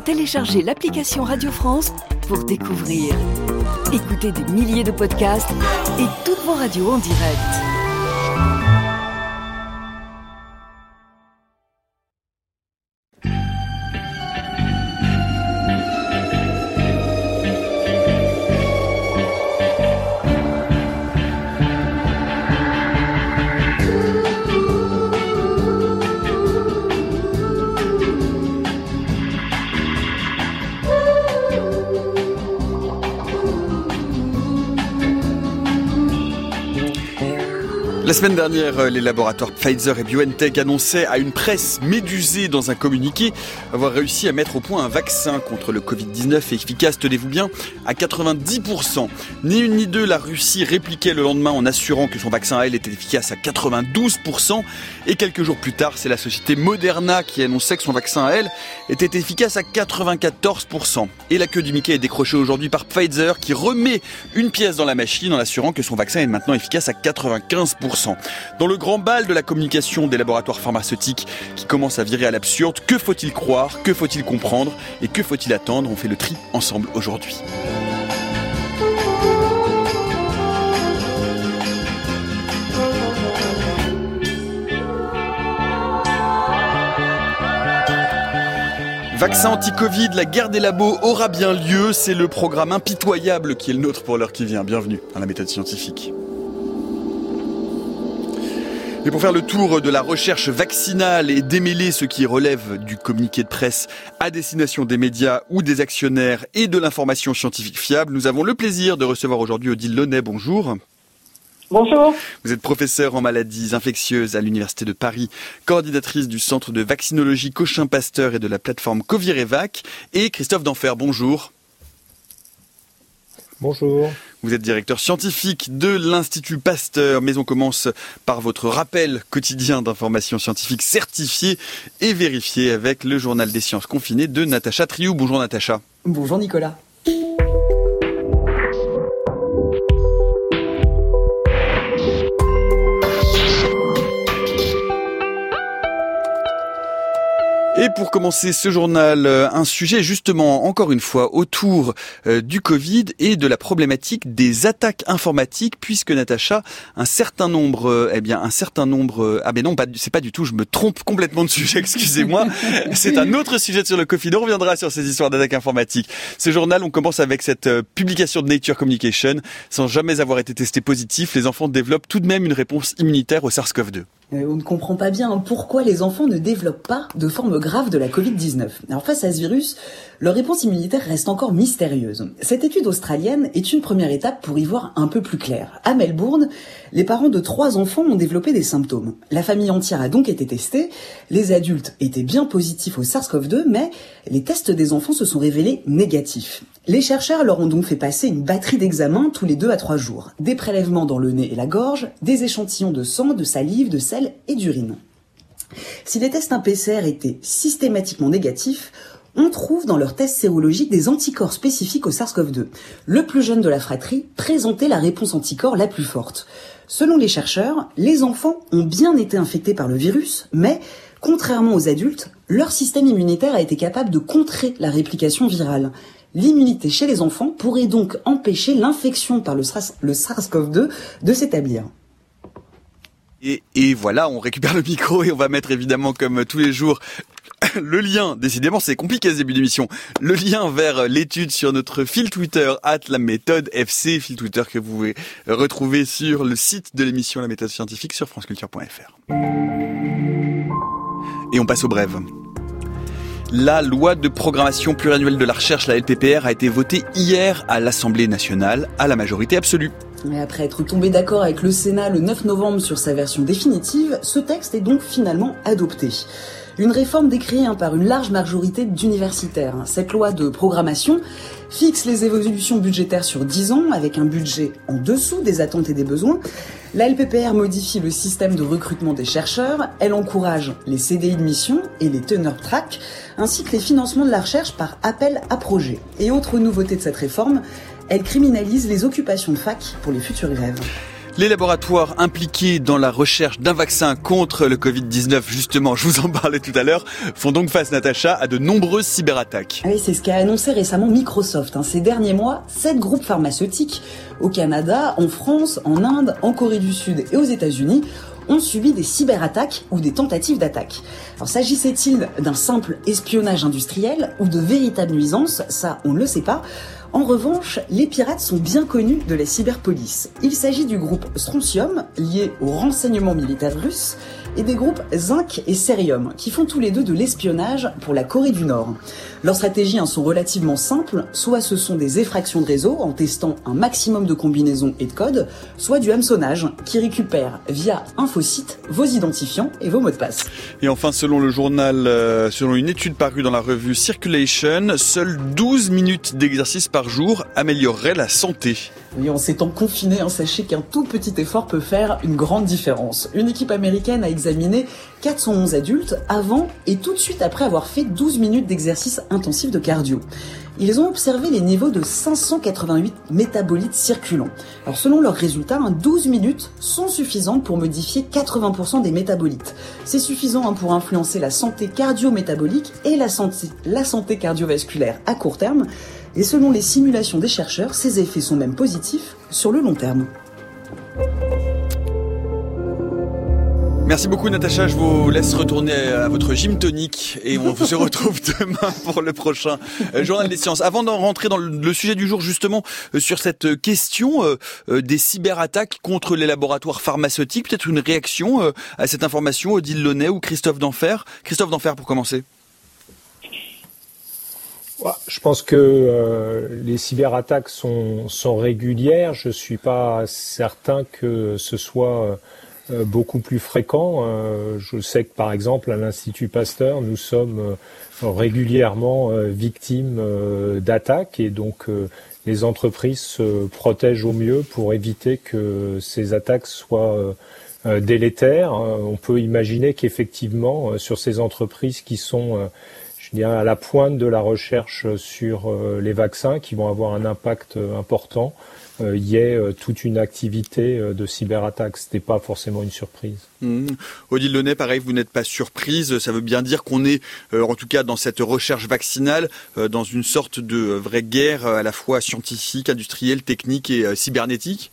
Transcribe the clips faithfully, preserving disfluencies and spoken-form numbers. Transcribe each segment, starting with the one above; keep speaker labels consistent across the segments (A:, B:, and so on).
A: téléchargez l'application Radio France pour découvrir. Écoutez des milliers de podcasts et toutes vos radios en direct.
B: La semaine dernière, les laboratoires Pfizer et BioNTech annonçaient à une presse médusée dans un communiqué avoir réussi à mettre au point un vaccin contre le covid dix-neuf efficace, tenez-vous bien, à quatre-vingt-dix pour cent. Ni une ni deux, la Russie répliquait le lendemain en assurant que son vaccin à elle était efficace à quatre-vingt-douze pour cent. Et quelques jours plus tard, c'est la société Moderna qui annonçait que son vaccin à elle était efficace à quatre-vingt-quatorze pour cent. Et la queue du Mickey est décrochée aujourd'hui par Pfizer qui remet une pièce dans la machine en assurant que son vaccin est maintenant efficace à quatre-vingt-quinze pour cent. Dans le grand bal de la communication des laboratoires pharmaceutiques qui commence à virer à l'absurde, que faut-il croire, que faut-il comprendre et que faut-il attendre? On fait le tri ensemble aujourd'hui. Vaccin anti-Covid, la guerre des labos aura bien lieu. C'est le programme impitoyable qui est le nôtre pour l'heure qui vient. Bienvenue à la méthode scientifique. Et pour faire le tour de la recherche vaccinale et démêler ce qui relève du communiqué de presse à destination des médias ou des actionnaires et de l'information scientifique fiable, nous avons le plaisir de recevoir aujourd'hui Odile Launay. Bonjour.
C: Bonjour.
B: Vous êtes professeure en maladies infectieuses à l'Université de Paris, coordinatrice du centre de vaccinologie Cochin Pasteur et de la plateforme Covirevac. Et Christophe Denfer, bonjour.
D: Bonjour.
B: Vous êtes directeur scientifique de l'Institut Pasteur, mais on commence par votre rappel quotidien d'informations scientifiques certifiées et vérifiées avec le journal des sciences confinées de Natacha Triou. Bonjour Natacha.
E: Bonjour Nicolas.
B: Et pour commencer ce journal, un sujet justement, encore une fois, autour euh, du Covid et de la problématique des attaques informatiques, puisque Natacha, un certain nombre, euh, eh bien, un certain nombre, euh, ah ben non, pas, c'est pas du tout, je me trompe complètement de sujet, excusez-moi, c'est un autre sujet sur le Covid, on reviendra sur ces histoires d'attaques informatiques. Ce journal, on commence avec cette euh, publication de Nature Communication, sans jamais avoir été testé positif, les enfants développent tout de même une réponse immunitaire au SARS-C o V deux.
E: On ne comprend pas bien pourquoi les enfants ne développent pas de forme grave de la covid dix-neuf. Alors face à ce virus, leur réponse immunitaire reste encore mystérieuse. Cette étude australienne est une première étape pour y voir un peu plus clair. À Melbourne, les parents de trois enfants ont développé des symptômes. La famille entière a donc été testée. Les adultes étaient bien positifs au SARS-C o V deux, mais les tests des enfants se sont révélés négatifs. Les chercheurs leur ont donc fait passer une batterie d'examens tous les deux à trois jours. Des prélèvements dans le nez et la gorge, des échantillons de sang, de salive, de sel et d'urine. Si les tests P C R étaient systématiquement négatifs, on trouve dans leurs tests sérologiques des anticorps spécifiques au SARS-C o V deux. Le plus jeune de la fratrie présentait la réponse anticorps la plus forte. Selon les chercheurs, les enfants ont bien été infectés par le virus, mais contrairement aux adultes, leur système immunitaire a été capable de contrer la réplication virale. L'immunité chez les enfants pourrait donc empêcher l'infection par le SARS-C o V deux de s'établir.
B: Et, et voilà, on récupère le micro et on va mettre évidemment, comme tous les jours, le lien, décidément c'est compliqué ce début d'émission, le lien vers l'étude sur notre fil Twitter, arobase la méthode F C, fil Twitter que vous pouvez retrouver sur le site de l'émission La Méthode Scientifique sur franceculture point f r. Et on passe aux brèves. La loi de programmation pluriannuelle de la recherche, la L P P R, a été votée hier à l'Assemblée nationale à la majorité absolue.
E: Et après être tombé d'accord avec le Sénat le neuf novembre sur sa version définitive, ce texte est donc finalement adopté. Une réforme décriée hein, par une large majorité d'universitaires. Cette loi de programmation fixe les évolutions budgétaires sur dix ans avec un budget en dessous des attentes et des besoins. La L P P R modifie le système de recrutement des chercheurs. Elle encourage les C D I de mission et les tenure track, ainsi que les financements de la recherche par appel à projet. Et autre nouveauté de cette réforme, elle criminalise les occupations de fac pour les futurs grèves.
B: Les laboratoires impliqués dans la recherche d'un vaccin contre le covid dix-neuf, justement, je vous en parlais tout à l'heure, font donc face, Natacha, à de nombreuses cyberattaques.
E: Oui, c'est ce qu'a annoncé récemment Microsoft. Ces derniers mois, sept groupes pharmaceutiques au Canada, en France, en Inde, en Corée du Sud et aux États-Unis ont subi des cyberattaques ou des tentatives d'attaque. Alors s'agissait-il d'un simple espionnage industriel ou de véritables nuisances? Ça, on ne le sait pas. En revanche, les pirates sont bien connus de la cyberpolice. Il s'agit du groupe Strontium, lié au renseignement militaire russe, et des groupes Zinc et Cerium, qui font tous les deux de l'espionnage pour la Corée du Nord. Leurs stratégies hein, sont relativement simples, soit ce sont des effractions de réseau en testant un maximum de combinaisons et de codes, soit du hameçonnage qui récupère via Infosite vos identifiants et vos mots de passe.
B: Et enfin, selon le journal, euh, selon une étude parue dans la revue Circulation, seules douze minutes d'exercice par jour amélioreraient la santé.
E: Oui, en ces temps confinés, hein, sachez qu'un tout petit effort peut faire une grande différence. Une équipe américaine a examiné quatre cent onze adultes avant et tout de suite après avoir fait douze minutes d'exercice intensif de cardio. Ils ont observé les niveaux de cinq cent quatre-vingt-huit métabolites circulants. Alors selon leurs résultats, hein, douze minutes sont suffisantes pour modifier quatre-vingts pour cent des métabolites. C'est suffisant hein, pour influencer la santé cardio-métabolique et la santé, la santé cardiovasculaire à court terme. Et selon les simulations des chercheurs, ces effets sont même positifs sur le long terme.
B: Merci beaucoup Natacha, je vous laisse retourner à votre gym tonique et on se retrouve demain pour le prochain Journal des Sciences. Avant d'en rentrer dans le sujet du jour justement sur cette question des cyberattaques contre les laboratoires pharmaceutiques, peut-être une réaction à cette information, Odile Launay ou Christophe Denfert. Christophe Denfert pour commencer.
C: Je pense que euh, les cyberattaques sont, sont régulières. Je suis pas certain que ce soit euh, beaucoup plus fréquent. Euh, je sais que par exemple à l'Institut Pasteur, nous sommes euh, régulièrement euh, victimes euh, d'attaques et donc euh, les entreprises se protègent au mieux pour éviter que ces attaques soient euh, euh, délétères. On peut imaginer qu'effectivement euh, sur ces entreprises qui sont euh, je dirais à la pointe de la recherche sur euh, les vaccins qui vont avoir un impact euh, important, euh, il y ait euh, toute une activité euh, de cyberattaque. Ce n'est pas forcément une surprise.
B: Mmh. Odile Launay, pareil, vous n'êtes pas surprise. Ça veut bien dire qu'on est, euh, en tout cas dans cette recherche vaccinale, euh, dans une sorte de euh, vraie guerre euh, à la fois scientifique, industrielle, technique et euh, cybernétique.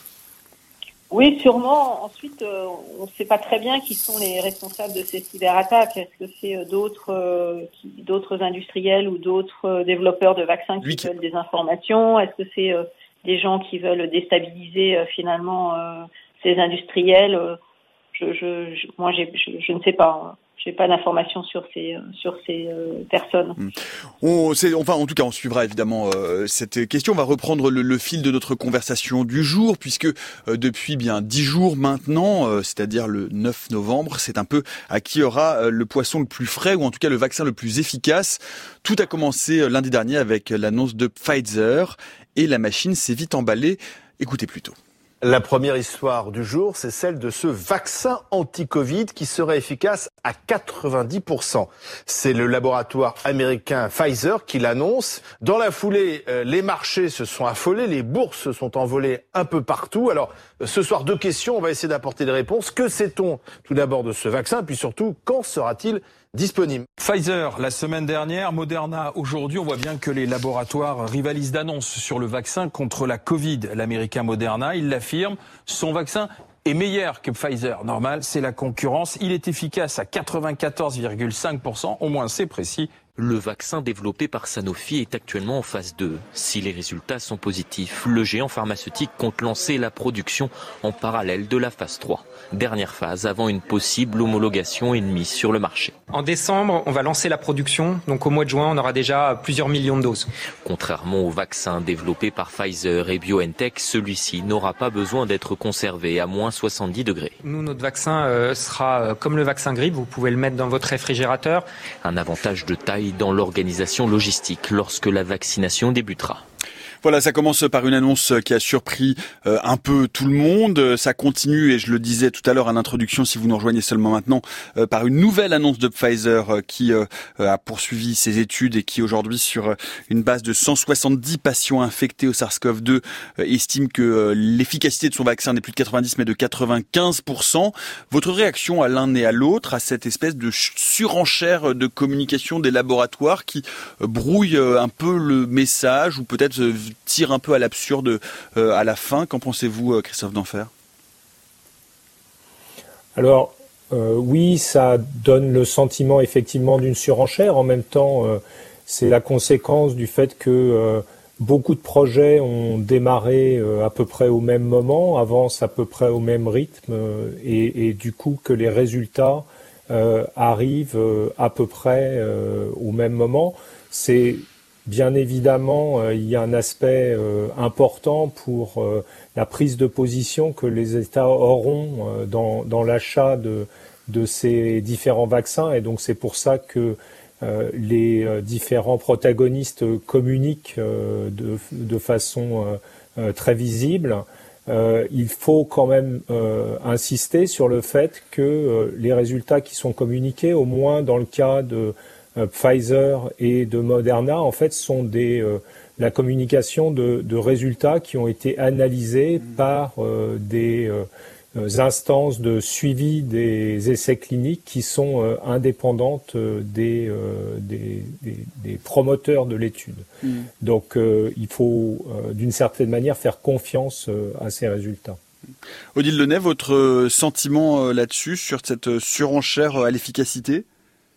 D: Oui, sûrement. Ensuite, euh, on ne sait pas très bien qui sont les responsables de ces cyberattaques. Est-ce que c'est euh, d'autres euh, qui, d'autres industriels ou d'autres euh, développeurs de vaccins qui oui. veulent des informations? Est-ce que c'est euh, des gens qui veulent déstabiliser euh, finalement euh, ces industriels? je, je, je, Moi, j'ai, je, je ne sais pas. J'ai pas d'informations sur ces euh, sur ces euh, personnes.
B: On, c'est, enfin, en tout cas, on suivra évidemment euh, cette question. On va reprendre le, le fil de notre conversation du jour, puisque euh, depuis bien dix jours maintenant, euh, c'est-à-dire le neuf novembre, c'est un peu à qui aura euh, le poisson le plus frais, ou en tout cas le vaccin le plus efficace. Tout a commencé euh, lundi dernier avec l'annonce de Pfizer, et la machine s'est vite emballée. Écoutez plutôt.
F: La première histoire du jour, c'est celle de ce vaccin anti-Covid qui serait efficace à quatre-vingt-dix pour cent. C'est le laboratoire américain Pfizer qui l'annonce. Dans la foulée, les marchés se sont affolés, les bourses se sont envolées un peu partout. Alors, ce soir, deux questions, on va essayer d'apporter des réponses. Que sait-on tout d'abord de ce vaccin, puis surtout, quand sera-t-il disponible?
G: Pfizer la semaine dernière, Moderna aujourd'hui. On voit bien que les laboratoires rivalisent d'annonces sur le vaccin contre la Covid. L'américain Moderna, il l'affirme, son vaccin est meilleur que Pfizer. Normal, c'est la concurrence. Il est efficace à quatre-vingt-quatorze virgule cinq pour cent, au moins c'est précis.
H: Le vaccin développé par Sanofi est actuellement en phase deux. Si les résultats sont positifs, le géant pharmaceutique compte lancer la production en parallèle de la phase trois. Dernière phase avant une possible homologation et une mise sur le marché.
I: En décembre, on va lancer la production. Donc au mois de juin, on aura déjà plusieurs millions de doses.
H: Contrairement au vaccin développé par Pfizer et BioNTech, celui-ci n'aura pas besoin d'être conservé à moins soixante-dix degrés.
I: Nous, notre vaccin euh, sera euh, comme le vaccin grippe. Vous pouvez le mettre dans votre réfrigérateur.
H: Un avantage de taille dans l'organisation logistique lorsque la vaccination débutera.
B: Voilà, ça commence par une annonce qui a surpris euh, un peu tout le monde. Ça continue, et je le disais tout à l'heure à l'introduction, si vous nous rejoignez seulement maintenant, euh, par une nouvelle annonce de Pfizer euh, qui euh, a poursuivi ses études et qui aujourd'hui, sur euh, une base de cent soixante-dix patients infectés au SARS-CoV deux, euh, estime que euh, l'efficacité de son vaccin n'est plus de quatre-vingt-dix mais de quatre-vingt-quinze pour cent. Votre réaction à l'un et à l'autre, à cette espèce de surenchère de communication des laboratoires qui euh, brouille euh, un peu le message, ou peut-être euh, tire un peu à l'absurde euh, à la fin. Qu'en pensez-vous, euh, Christophe d'Enfer ?
C: Alors, euh, oui, ça donne le sentiment effectivement d'une surenchère. En même temps, euh, c'est la conséquence du fait que euh, beaucoup de projets ont démarré euh, à peu près au même moment, avancent à peu près au même rythme, euh, et, et du coup que les résultats euh, arrivent euh, à peu près euh, au même moment. C'est Bien évidemment, euh, il y a un aspect euh, important pour euh, la prise de position que les États auront euh, dans, dans l'achat de, de ces différents vaccins, et donc c'est pour ça que euh, les euh, différents protagonistes communiquent euh, de, de façon euh, euh, très visible. Euh, il faut quand même euh, insister sur le fait que euh, les résultats qui sont communiqués, au moins dans le cas de Pfizer et de Moderna, en fait, sont des euh, la communication de, de résultats qui ont été analysés par euh, des euh, instances de suivi des essais cliniques qui sont euh, indépendantes euh, des, euh, des, des, des promoteurs de l'étude. Mmh. Donc, euh, il faut, euh, d'une certaine manière, faire confiance euh, à ces résultats.
B: Odile Lenay, votre sentiment euh, là-dessus, sur cette surenchère à l'efficacité ?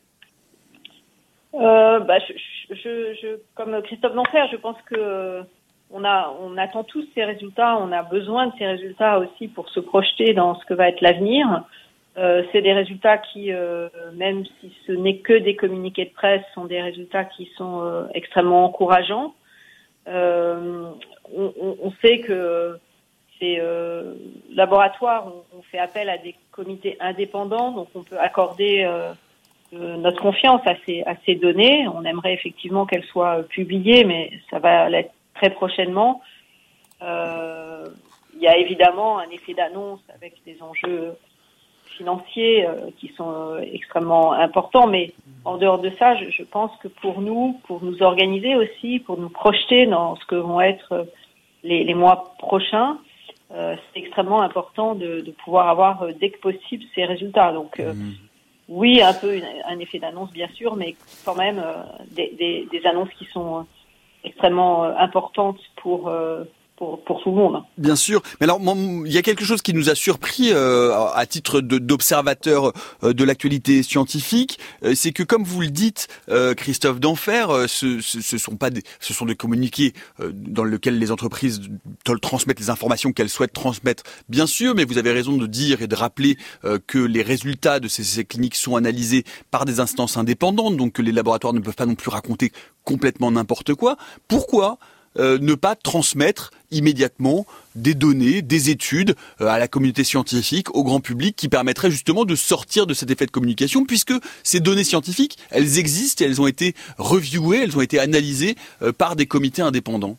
D: Euh, bah, je, je, je, comme Christophe d'Enfer, je pense que euh, on a, on attend tous ces résultats. On a besoin de ces résultats aussi pour se projeter dans ce que va être l'avenir. Euh, c'est des résultats qui, euh, même si ce n'est que des communiqués de presse, sont des résultats qui sont euh, extrêmement encourageants. Euh, on, on, on sait que ces euh, laboratoires ont, ont fait appel à des comités indépendants, donc on peut accorder euh, Euh, notre confiance à ces, à ces données. On aimerait effectivement qu'elles soient publiées, mais ça va l'être très prochainement. Euh, il y a évidemment un effet d'annonce avec des enjeux financiers euh, qui sont euh, extrêmement importants, mais en dehors de ça, je, je pense que pour nous, pour nous organiser aussi, pour nous projeter dans ce que vont être les, les mois prochains, euh, c'est extrêmement important de, de pouvoir avoir euh, dès que possible ces résultats. Donc, euh, mmh. Oui, un peu une, un effet d'annonce, bien sûr, mais quand même euh, des, des, des annonces qui sont euh, extrêmement euh, importantes pour, euh, pour pour tout le monde.
B: Bien sûr, mais alors il y a quelque chose qui nous a surpris euh, à titre de, d'observateur euh, de l'actualité scientifique, euh, c'est que, comme vous le dites, euh, Christophe d'Enfer, euh, ce, ce, ce sont pas des, ce sont des communiqués euh, dans lesquels les entreprises transmettent les informations qu'elles souhaitent transmettre, bien sûr, mais vous avez raison de dire et de rappeler euh, que les résultats de ces essais cliniques sont analysés par des instances indépendantes, donc que les laboratoires ne peuvent pas non plus raconter complètement n'importe quoi. Pourquoi Euh, ne pas transmettre immédiatement des données, des études euh, à la communauté scientifique, au grand public, qui permettraient justement de sortir de cet effet de communication, puisque ces données scientifiques, elles existent et elles ont été reviewées, elles ont été analysées euh, par des comités indépendants.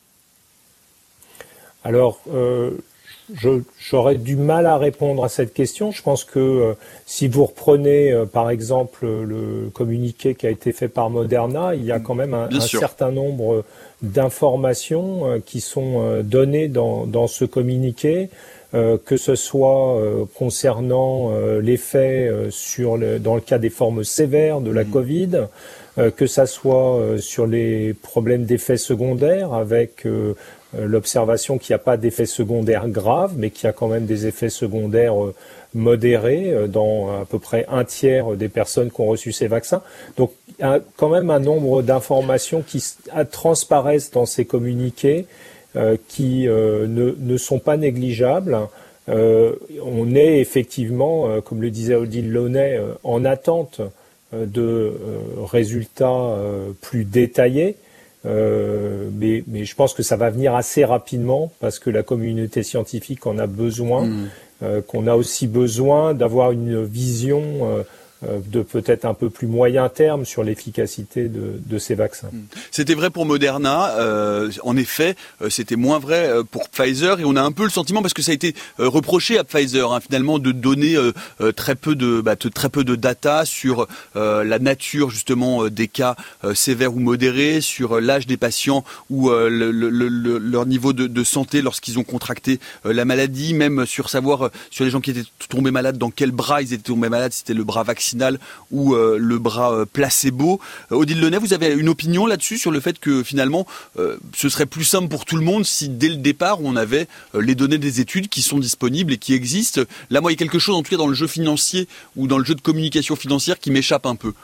C: Alors, euh, je, j'aurais du mal à répondre à cette question. Je pense que euh, si vous reprenez, euh, par exemple, le communiqué qui a été fait par Moderna, il y a quand même un, un certain nombre d'informations euh, qui sont euh, données dans, dans ce communiqué, euh, que ce soit euh, concernant euh, l'effet euh, sur le, dans le cas des formes sévères de la mmh. Covid, euh, que ça soit euh, sur les problèmes d'effets secondaires, avec euh, l'observation qu'il n'y a pas d'effets secondaires graves, mais qu'il y a quand même des effets secondaires euh, modérés euh, dans à peu près un tiers des personnes qui ont reçu ces vaccins. Donc, il y a quand même un nombre d'informations qui transparaissent dans ces communiqués euh, qui euh, ne, ne sont pas négligeables. Euh, on est effectivement, euh, comme le disait Odile Lenay, euh, en attente euh, de euh, résultats euh, plus détaillés. Euh, mais, mais je pense que ça va venir assez rapidement parce que la communauté scientifique en a besoin, mmh. euh, qu'on a aussi besoin d'avoir une vision euh, de peut-être un peu plus moyen terme sur l'efficacité de, de ces vaccins.
B: C'était vrai pour Moderna, euh, en effet, euh, c'était moins vrai pour Pfizer, et on a un peu le sentiment, parce que ça a été euh, reproché à Pfizer, hein, finalement, de donner euh, euh, très peu de bah, très peu de data sur euh, la nature justement des cas euh, sévères ou modérés, sur euh, l'âge des patients ou euh, le, le, le, leur niveau de, de santé lorsqu'ils ont contracté euh, la maladie, même sur savoir euh, sur les gens qui étaient tombés malades, dans quel bras ils étaient tombés malades, si c'était le bras vaccinal ou euh, le bras euh, placebo. Euh, Odile Lenay, vous avez une opinion là-dessus sur le fait que finalement euh, ce serait plus simple pour tout le monde si dès le départ on avait euh, les données des études qui sont disponibles et qui existent. Là, moi, il y a quelque chose en tout cas dans le jeu financier ou dans le jeu de communication financière qui m'échappe un peu.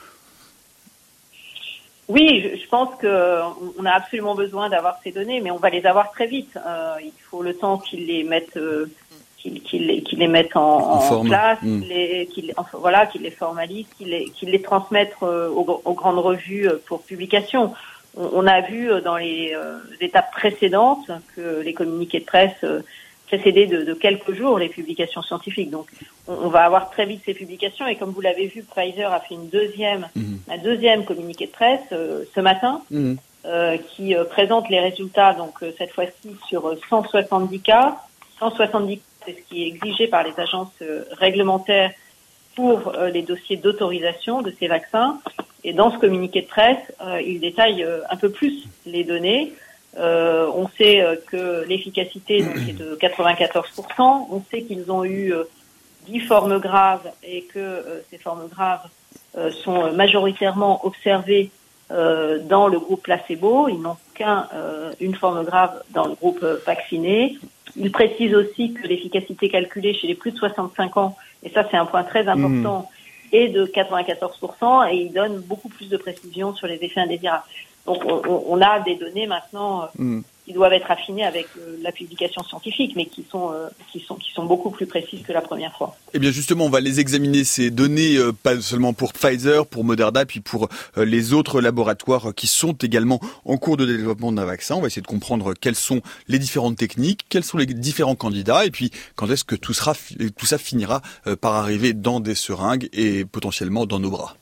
D: Oui, je, je pense qu'on a absolument besoin d'avoir ces données, mais on va les avoir très vite. Euh, il faut le temps qu'ils les mettent euh, Qu'ils, qu'ils, qu'ils les mettent en, en, en place, mmh. qu'ils les, qu'ils, enfin, voilà, qu'ils les formalisent, qu'ils les, qu'ils les transmettent euh, aux, aux grandes revues pour publication. On, on a vu dans les euh, étapes précédentes que les communiqués de presse euh, précédaient de, de quelques jours les publications scientifiques. Donc, on, on va avoir très vite ces publications. Et comme vous l'avez vu, Pfizer a fait une deuxième, mmh. un deuxième communiqué de presse euh, ce matin, mmh. euh, qui euh, présente les résultats. Donc, euh, cette fois-ci sur cent soixante-dix cas, cent soixante-dix c'est ce qui est exigé par les agences euh, réglementaires pour euh, les dossiers d'autorisation de ces vaccins. Et dans ce communiqué de presse, euh, il détaille euh, un peu plus les données. Euh, on sait euh, que l'efficacité donc, est de quatre-vingt-quatorze pour cent. On sait qu'ils ont eu euh, dix formes graves et que euh, ces formes graves euh, sont majoritairement observées euh, dans le groupe placebo. Ils n'ont qu'un euh, une forme grave dans le groupe euh, vacciné. Il précise aussi que l'efficacité calculée chez les plus de soixante-cinq ans, et ça c'est un point très important, mmh. est de quatre-vingt-quatorze pour cent, et il donne beaucoup plus de précision sur les effets indésirables. Donc on, on a des données maintenant mmh. qui doivent être affinées avec euh, la publication scientifique, mais qui sont euh, qui sont qui sont beaucoup plus précises que la première fois.
B: Eh bien justement, on va les examiner ces données, euh, pas seulement pour Pfizer, pour Moderna, puis pour euh, les autres laboratoires qui sont également en cours de développement d'un vaccin. On va essayer de comprendre quelles sont les différentes techniques, quels sont les différents candidats, et puis quand est-ce que tout sera tout ça finira euh, par arriver dans des seringues et potentiellement dans nos bras.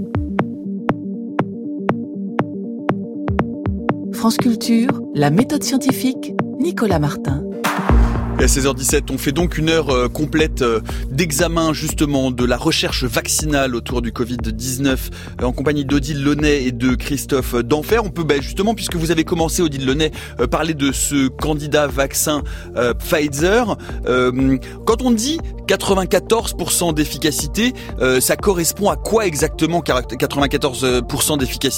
A: France Culture, la méthode scientifique, Nicolas Martin.
B: Et à seize heures dix-sept, on fait donc une heure euh, complète euh, d'examen justement de la recherche vaccinale autour du covid dix-neuf euh, en compagnie d'Odile Lenay et de Christophe Denfer. On peut bah, justement, puisque vous avez commencé, Odile Lenay, euh, parler de ce candidat vaccin euh, Pfizer. Euh, quand on dit quatre-vingt-quatorze pour cent d'efficacité, euh, ça correspond à quoi exactement quatre-vingt-quatorze pour cent d'efficacité ?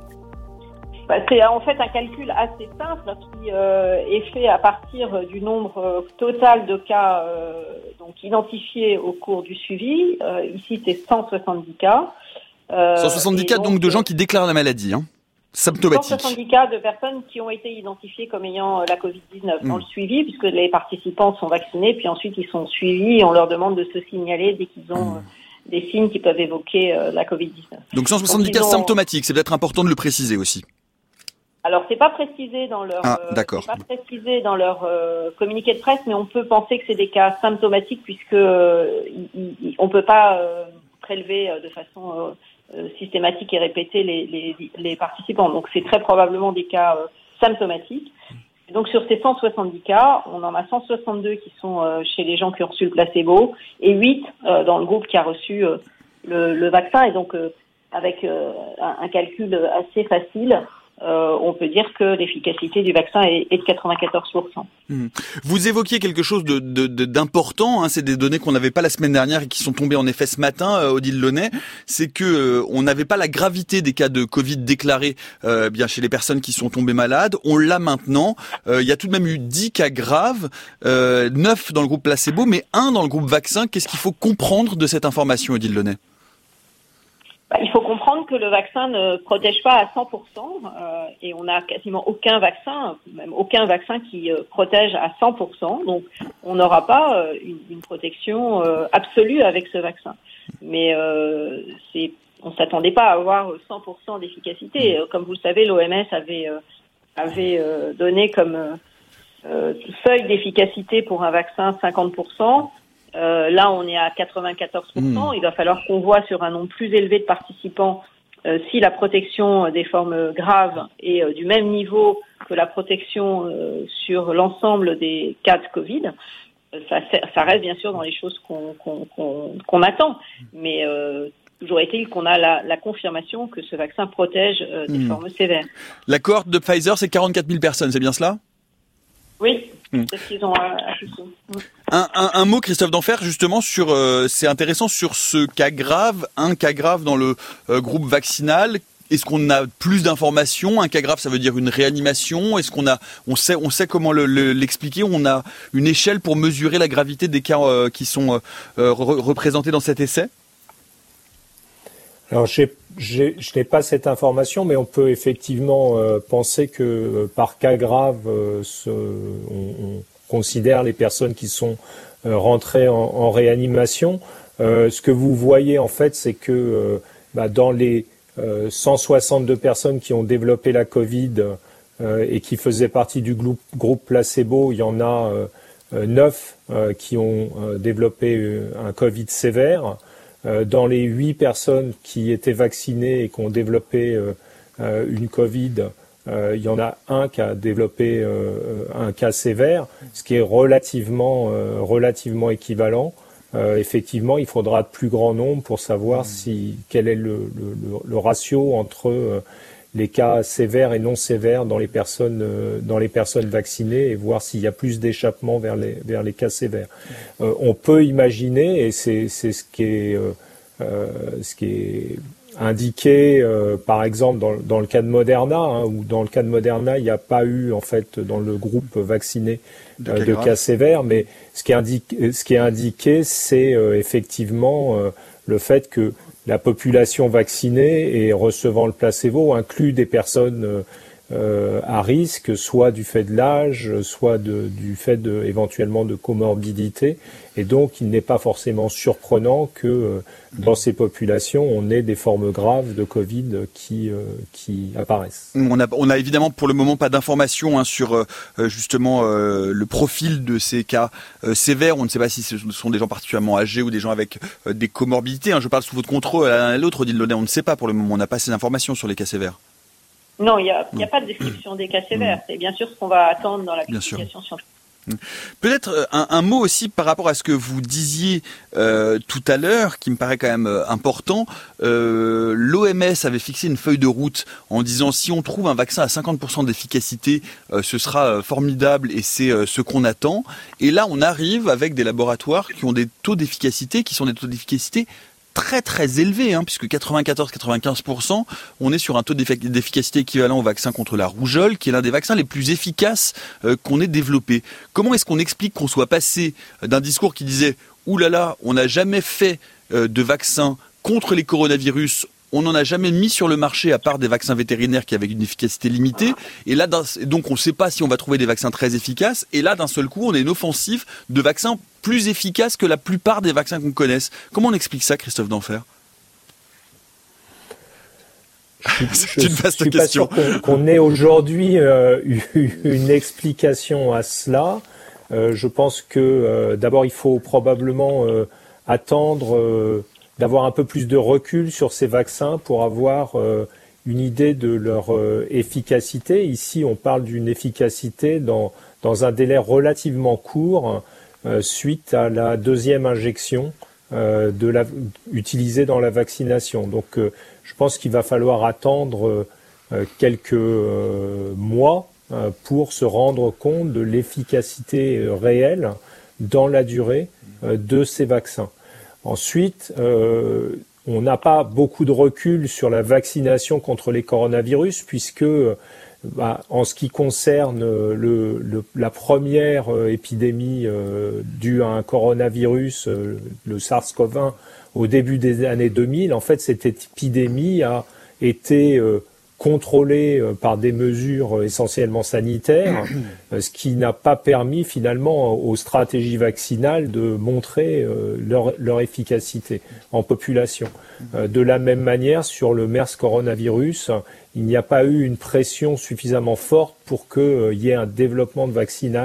D: C'est en fait un calcul assez simple qui euh, est fait à partir du nombre euh, total de cas euh, donc identifiés au cours du suivi. Euh, ici, c'est cent soixante-dix cas.
B: Euh, cent soixante-dix cas donc, donc de gens qui déclarent la maladie, hein, symptomatique.
D: cent soixante-dix cas de personnes qui ont été identifiées comme ayant la covid dix-neuf mmh. dans le suivi, puisque les participants sont vaccinés, puis ensuite ils sont suivis et on leur demande de se signaler dès qu'ils ont... Mmh. des signes qui peuvent évoquer euh, la covid dix-neuf.
B: Donc cent soixante-dix cas ont... symptomatiques, c'est peut-être important de le préciser aussi.
D: Alors c'est pas précisé dans leur
B: ah, d'accord.
D: c'est pas précisé dans leur euh, communiqué de presse, mais on peut penser que c'est des cas symptomatiques puisque euh, y, y, on peut pas euh, prélever euh, de façon euh, systématique et répéter les, les, les participants. Donc c'est très probablement des cas euh, symptomatiques. Et donc sur ces cent soixante-dix cas, on en a cent soixante-deux qui sont euh, chez les gens qui ont reçu le placebo et huit euh, dans le groupe qui a reçu euh, le, le vaccin. Et donc euh, avec euh, un, un calcul assez facile. Euh, on peut dire que l'efficacité du vaccin est, est de quatre-vingt-quatorze pour cent.
B: Mmh. Vous évoquiez quelque chose de, de, de, d'important, hein, c'est des données qu'on n'avait pas la semaine dernière et qui sont tombées en effet ce matin, euh, Odile Lenay, c'est que euh, on n'avait pas la gravité des cas de Covid déclarés euh, bien chez les personnes qui sont tombées malades. On l'a maintenant. Euh, il y a tout de même eu dix cas graves, euh, neuf dans le groupe placebo, mais un dans le groupe vaccin. Qu'est-ce qu'il faut comprendre de cette information, Odile Lenay ?
D: Il faut comprendre que le vaccin ne protège pas à cent pour cent euh, et on n'a quasiment aucun vaccin, même aucun vaccin qui euh, protège à cent pour cent. Donc, on n'aura pas euh, une, une protection euh, absolue avec ce vaccin. Mais euh, c'est, on s'attendait pas à avoir cent pour cent d'efficacité. Comme vous le savez, l'O M S avait euh, avait euh, donné comme euh, seuil d'efficacité pour un vaccin cinquante pour cent. Euh, là, on est à quatre-vingt-quatorze pour cent. Mmh. Il va falloir qu'on voit sur un nombre plus élevé de participants euh, si la protection des formes graves est euh, du même niveau que la protection euh, sur l'ensemble des cas de Covid. Ça, ça reste bien sûr dans les choses qu'on, qu'on, qu'on, qu'on attend, mais euh, toujours est-il qu'on a la, la confirmation que ce vaccin protège euh, des mmh. formes sévères.
B: La cohorte de Pfizer, c'est quarante-quatre mille personnes, c'est bien cela ?
D: Oui, mmh. c'est ce qu'ils ont affiché. Mmh.
B: Un, un, un mot, Christophe d'Enfer, justement, sur, euh, c'est intéressant, sur ce cas grave, un cas grave dans le euh, groupe vaccinal. Est-ce qu'on a plus d'informations ? Un cas grave, ça veut dire une réanimation. Est-ce qu'on a, on sait, on sait comment le, le, l'expliquer ? On a une échelle pour mesurer la gravité des cas euh, qui sont euh, re- représentés dans cet essai ?
C: Alors, j'ai, j'ai, je n'ai pas cette information, mais on peut effectivement euh, penser que euh, par cas grave, euh, ce, on, on considère les personnes qui sont euh, rentrées en, en réanimation. Euh, ce que vous voyez, en fait, c'est que euh, bah, dans les Euh, cent soixante-deux personnes qui ont développé la Covid euh, et qui faisaient partie du groupe, groupe placebo, il y en a euh, euh, neuf euh, qui ont euh, développé euh, un Covid sévère. Euh, dans les huit personnes qui étaient vaccinées et qui ont développé euh, euh, une Covid, euh, il y en a un qui a développé euh, un cas sévère, ce qui est relativement, euh, relativement équivalent. Euh, effectivement, il faudra de plus grand nombre pour savoir si quel est le, le, le ratio entre euh, les cas sévères et non sévères dans les personnes euh, dans les personnes vaccinées et voir s'il y a plus d'échappement vers les vers les cas sévères. Euh, on peut imaginer, et c'est c'est ce qui est euh, euh, ce qui est indiqué, euh, par exemple dans dans le cas de Moderna, hein, où dans le cas de Moderna, il n'y a pas eu en fait dans le groupe vacciné de, euh, de cas sévères, mais ce qui est indiqué, ce qui est indiqué, c'est euh, effectivement euh, le fait que la population vaccinée et recevant le placebo inclut des personnes euh, euh, à risque, soit du fait de l'âge, soit de, du fait de, éventuellement de comorbidité. Et donc, il n'est pas forcément surprenant que euh, dans ces populations, on ait des formes graves de Covid qui, euh, qui apparaissent.
B: On a, on a évidemment pour le moment pas d'informations hein, sur euh, justement euh, le profil de ces cas euh, sévères. On ne sait pas si ce sont des gens particulièrement âgés ou des gens avec euh, des comorbidités. Hein. Je parle sous votre contrôle à l'un et l'autre, Odile Launay. On ne sait pas pour le moment. On n'a pas ces informations sur les cas sévères.
D: Non, il n'y a, y a pas de description des cas sévères. C'est bien sûr ce qu'on va attendre dans la publication scientifique.
B: Peut-être un, un mot aussi par rapport à ce que vous disiez euh, tout à l'heure, qui me paraît quand même euh, important. Euh, L'O M S avait fixé une feuille de route en disant si on trouve un vaccin à cinquante pour cent d'efficacité, euh, ce sera euh, formidable et c'est euh, ce qu'on attend. Et là, on arrive avec des laboratoires qui ont des taux d'efficacité qui sont des taux d'efficacité très très élevé, hein, puisque quatre-vingt-quatorze à quatre-vingt-quinze pour cent, on est sur un taux d'efficacité équivalent au vaccin contre la rougeole, qui est l'un des vaccins les plus efficaces euh, qu'on ait développé. Comment est-ce qu'on explique qu'on soit passé d'un discours qui disait « Ouh là là, on n'a jamais fait euh, de vaccin contre les coronavirus », on n'en a jamais mis sur le marché à part des vaccins vétérinaires qui avaient une efficacité limitée. Et là, donc, on ne sait pas si on va trouver des vaccins très efficaces. Et là, d'un seul coup, on a une offensive de vaccins plus efficaces que la plupart des vaccins qu'on connaisse. Comment on explique ça, Christophe d'Enfer ?
C: C'est une vaste question. Je suis pas sûr qu'on, qu'on ait aujourd'hui euh, une explication à cela. Euh, je pense que euh, d'abord, il faut probablement euh, attendre... Euh, d'avoir un peu plus de recul sur ces vaccins pour avoir euh, une idée de leur euh, efficacité. Ici, on parle d'une efficacité dans, dans un délai relativement court euh, suite à la deuxième injection euh, de la, utilisée dans la vaccination. Donc, euh, je pense qu'il va falloir attendre euh, quelques euh, mois euh, pour se rendre compte de l'efficacité euh, réelle dans la durée euh, de ces vaccins. Ensuite, euh, on n'a pas beaucoup de recul sur la vaccination contre les coronavirus puisque, bah, en ce qui concerne le, le, la première euh, épidémie euh, due à un coronavirus, euh, le SARS-CoV un, au début des années deux mille, en fait, cette épidémie a été euh, contrôlée par des mesures essentiellement sanitaires, ce qui n'a pas permis finalement aux stratégies vaccinales de montrer leur, leur efficacité en population. De la même manière, sur le MERS coronavirus, il n'y a pas eu une pression suffisamment forte pour qu'il y ait un développement de vaccinal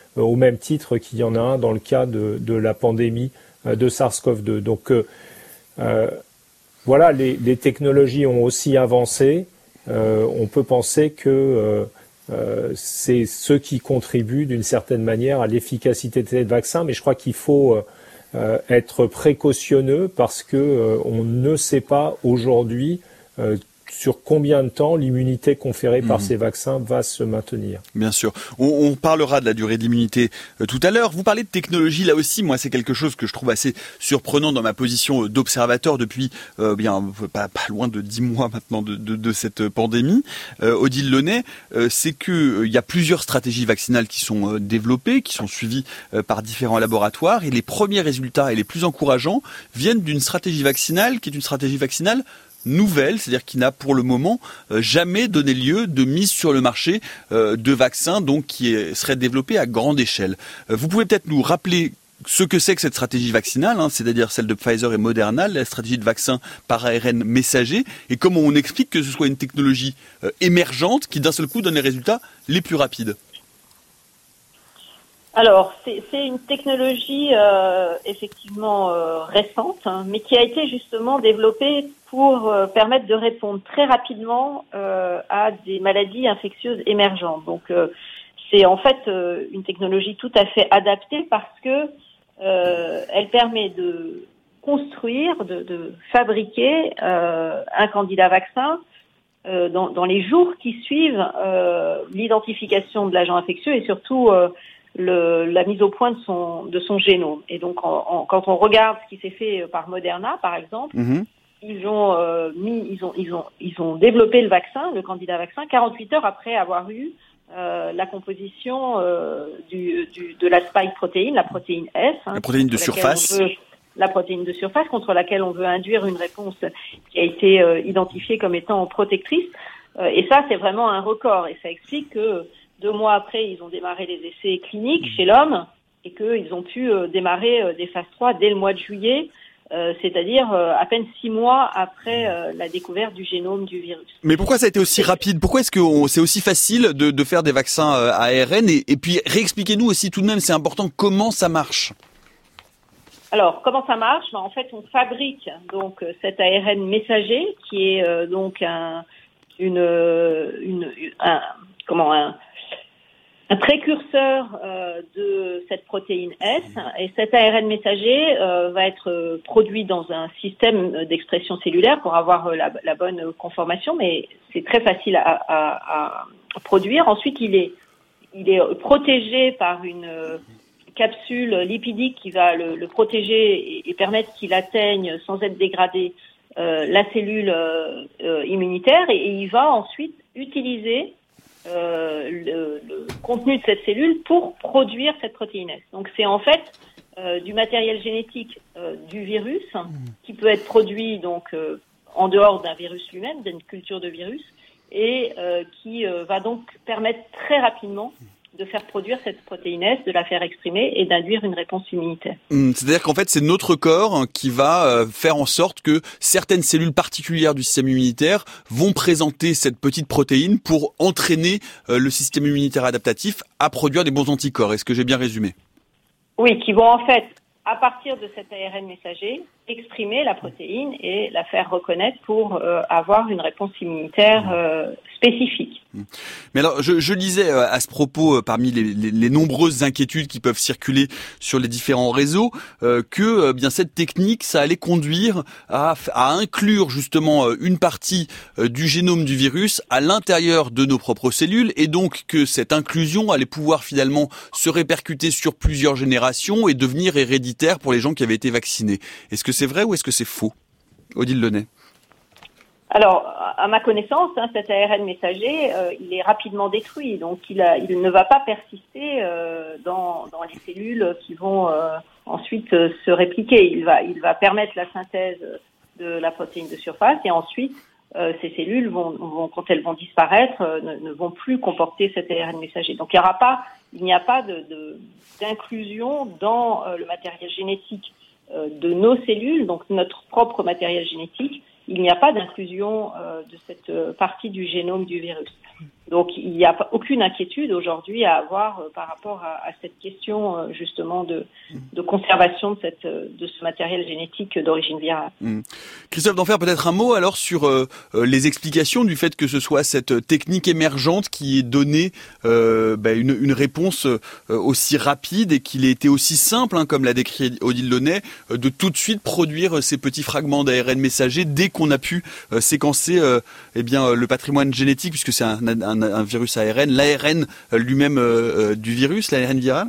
C: euh, au même titre qu'il y en a un dans le cas de, de la pandémie euh, de SARS-CoV deux. Donc euh, euh, voilà, les, les technologies ont aussi avancé. Euh, on peut penser que euh, euh, c'est ce qui contribue d'une certaine manière à l'efficacité de ces vaccins, mais je crois qu'il faut euh, être précautionneux parce que euh, on ne sait pas aujourd'hui euh, sur combien de temps l'immunité conférée par mmh. ces vaccins va se maintenir.
B: Bien sûr. On, on parlera de la durée de l'immunité euh, tout à l'heure. Vous parlez de technologie là aussi. Moi, c'est quelque chose que je trouve assez surprenant dans ma position d'observateur depuis euh, bien pas, pas loin de dix mois maintenant de, de, de cette pandémie. Euh, Odile Launay, euh, c'est que euh, il y a plusieurs stratégies vaccinales qui sont euh, développées, qui sont suivies euh, par différents laboratoires, et les premiers résultats et les plus encourageants viennent d'une stratégie vaccinale qui est une stratégie vaccinale nouvelle, c'est-à-dire qui n'a pour le moment euh, jamais donné lieu de mise sur le marché euh, de vaccins, donc qui est, serait développé à grande échelle. Euh, vous pouvez peut-être nous rappeler ce que c'est que cette stratégie vaccinale, hein, c'est-à-dire celle de Pfizer et Moderna, la stratégie de vaccin par A R N messager, et comment on explique que ce soit une technologie euh, émergente qui d'un seul coup donne les résultats les plus rapides.
D: Alors, c'est, c'est une technologie euh, effectivement euh, récente, hein, mais qui a été justement développée pour euh, permettre de répondre très rapidement euh, à des maladies infectieuses émergentes. Donc, euh, c'est en fait euh, une technologie tout à fait adaptée parce que euh, elle permet de construire, de, de fabriquer euh, un candidat vaccin euh, dans, dans les jours qui suivent euh, l'identification de l'agent infectieux et surtout euh, Le, la mise au point de son de son génome. Et donc, en, en, quand on regarde ce qui s'est fait par Moderna, par exemple, mmh. ils ont euh, mis, ils ont, ils ont, ils ont développé le vaccin, le candidat vaccin, quarante-huit heures après avoir eu euh, la composition euh, du, du de la spike protéine, la protéine S, hein,
B: la protéine de surface,
D: veut, la protéine de surface contre laquelle on veut induire une réponse qui a été euh, identifiée comme étant protectrice. Euh, et ça, c'est vraiment un record. Et ça explique que deux mois après, ils ont démarré les essais cliniques chez l'homme et qu'ils ont pu euh, démarrer euh, des phases trois dès le mois de juillet, euh, c'est-à-dire euh, à peine six mois après euh, la découverte du génome du virus.
B: Mais pourquoi ça a été aussi rapide ? Pourquoi est-ce que on, c'est aussi facile de, de faire des vaccins euh, à A R N et, et puis réexpliquez-nous aussi tout de même, c'est important, comment ça marche ?
D: Alors, comment ça marche ? Ben, en fait, on fabrique donc cet A R N messager qui est euh, donc un, une, une, un, comment un un précurseur euh, de cette protéine S, et cet A R N messager euh, va être euh, produit dans un système d'expression cellulaire pour avoir euh, la, la bonne conformation, mais c'est très facile à, à, à produire. Ensuite, il est, il est protégé par une euh, capsule lipidique qui va le, le protéger et, et permettre qu'il atteigne, sans être dégradé, euh, la cellule euh, euh, immunitaire, et, et il va ensuite utiliser Euh, le, le contenu de cette cellule pour produire cette protéine S. Donc c'est en fait euh, du matériel génétique euh, du virus qui peut être produit donc euh, en dehors d'un virus lui-même, d'une culture de virus, et euh, qui euh, va donc permettre très rapidement de faire produire cette protéine S, de la faire exprimer et d'induire une réponse immunitaire.
B: Mmh, c'est-à-dire qu'en fait, c'est notre corps qui va euh, faire en sorte que certaines cellules particulières du système immunitaire vont présenter cette petite protéine pour entraîner euh, le système immunitaire adaptatif à produire des bons anticorps. Est-ce que j'ai bien résumé ?
D: Oui, qui vont en fait, à partir de cet A R N messager, exprimer la protéine et la faire reconnaître pour euh, avoir une réponse immunitaire euh, spécifique.
B: Mais alors, je, je lisais euh, à ce propos, euh, parmi les, les, les nombreuses inquiétudes qui peuvent circuler sur les différents réseaux, euh, que euh, bien cette technique, ça allait conduire à, à inclure justement euh, une partie euh, du génome du virus à l'intérieur de nos propres cellules, et donc que cette inclusion allait pouvoir finalement se répercuter sur plusieurs générations et devenir héréditaire pour les gens qui avaient été vaccinés. Est-ce que c'est vrai ou est-ce que c'est faux ? Odile Launay.
D: Alors, à ma connaissance, hein, cet A R N messager, euh, il est rapidement détruit, donc il, a, il ne va pas persister euh, dans, dans les cellules qui vont euh, ensuite euh, se répliquer. Il va, il va permettre la synthèse de la protéine de surface, et ensuite, euh, ces cellules vont, vont, quand elles vont disparaître, euh, ne, ne vont plus comporter cet A R N messager. Donc, il n'y aura pas, il n'y a pas de, de, d'inclusion dans euh, le matériel génétique euh, de nos cellules, donc notre propre matériel génétique. Il n'y a pas d'inclusion euh, de cette euh, partie du génome du virus. Donc il n'y a aucune inquiétude aujourd'hui à avoir euh, par rapport à, à cette question euh, justement de, de conservation de, cette, de ce matériel génétique d'origine virale.
B: Mmh. Christophe Denfert, peut-être un mot alors sur euh, les explications du fait que ce soit cette technique émergente qui ait donné euh, bah, une, une réponse euh, aussi rapide et qu'il ait été aussi simple, hein, comme l'a décrit Odile Launay, euh, de tout de suite produire ces petits fragments d'A R N messager dès qu'on a pu euh, séquencer euh, eh bien, le patrimoine génétique, puisque c'est un, un un virus A R N, l'A R N lui-même euh, du virus, l'A R N viral?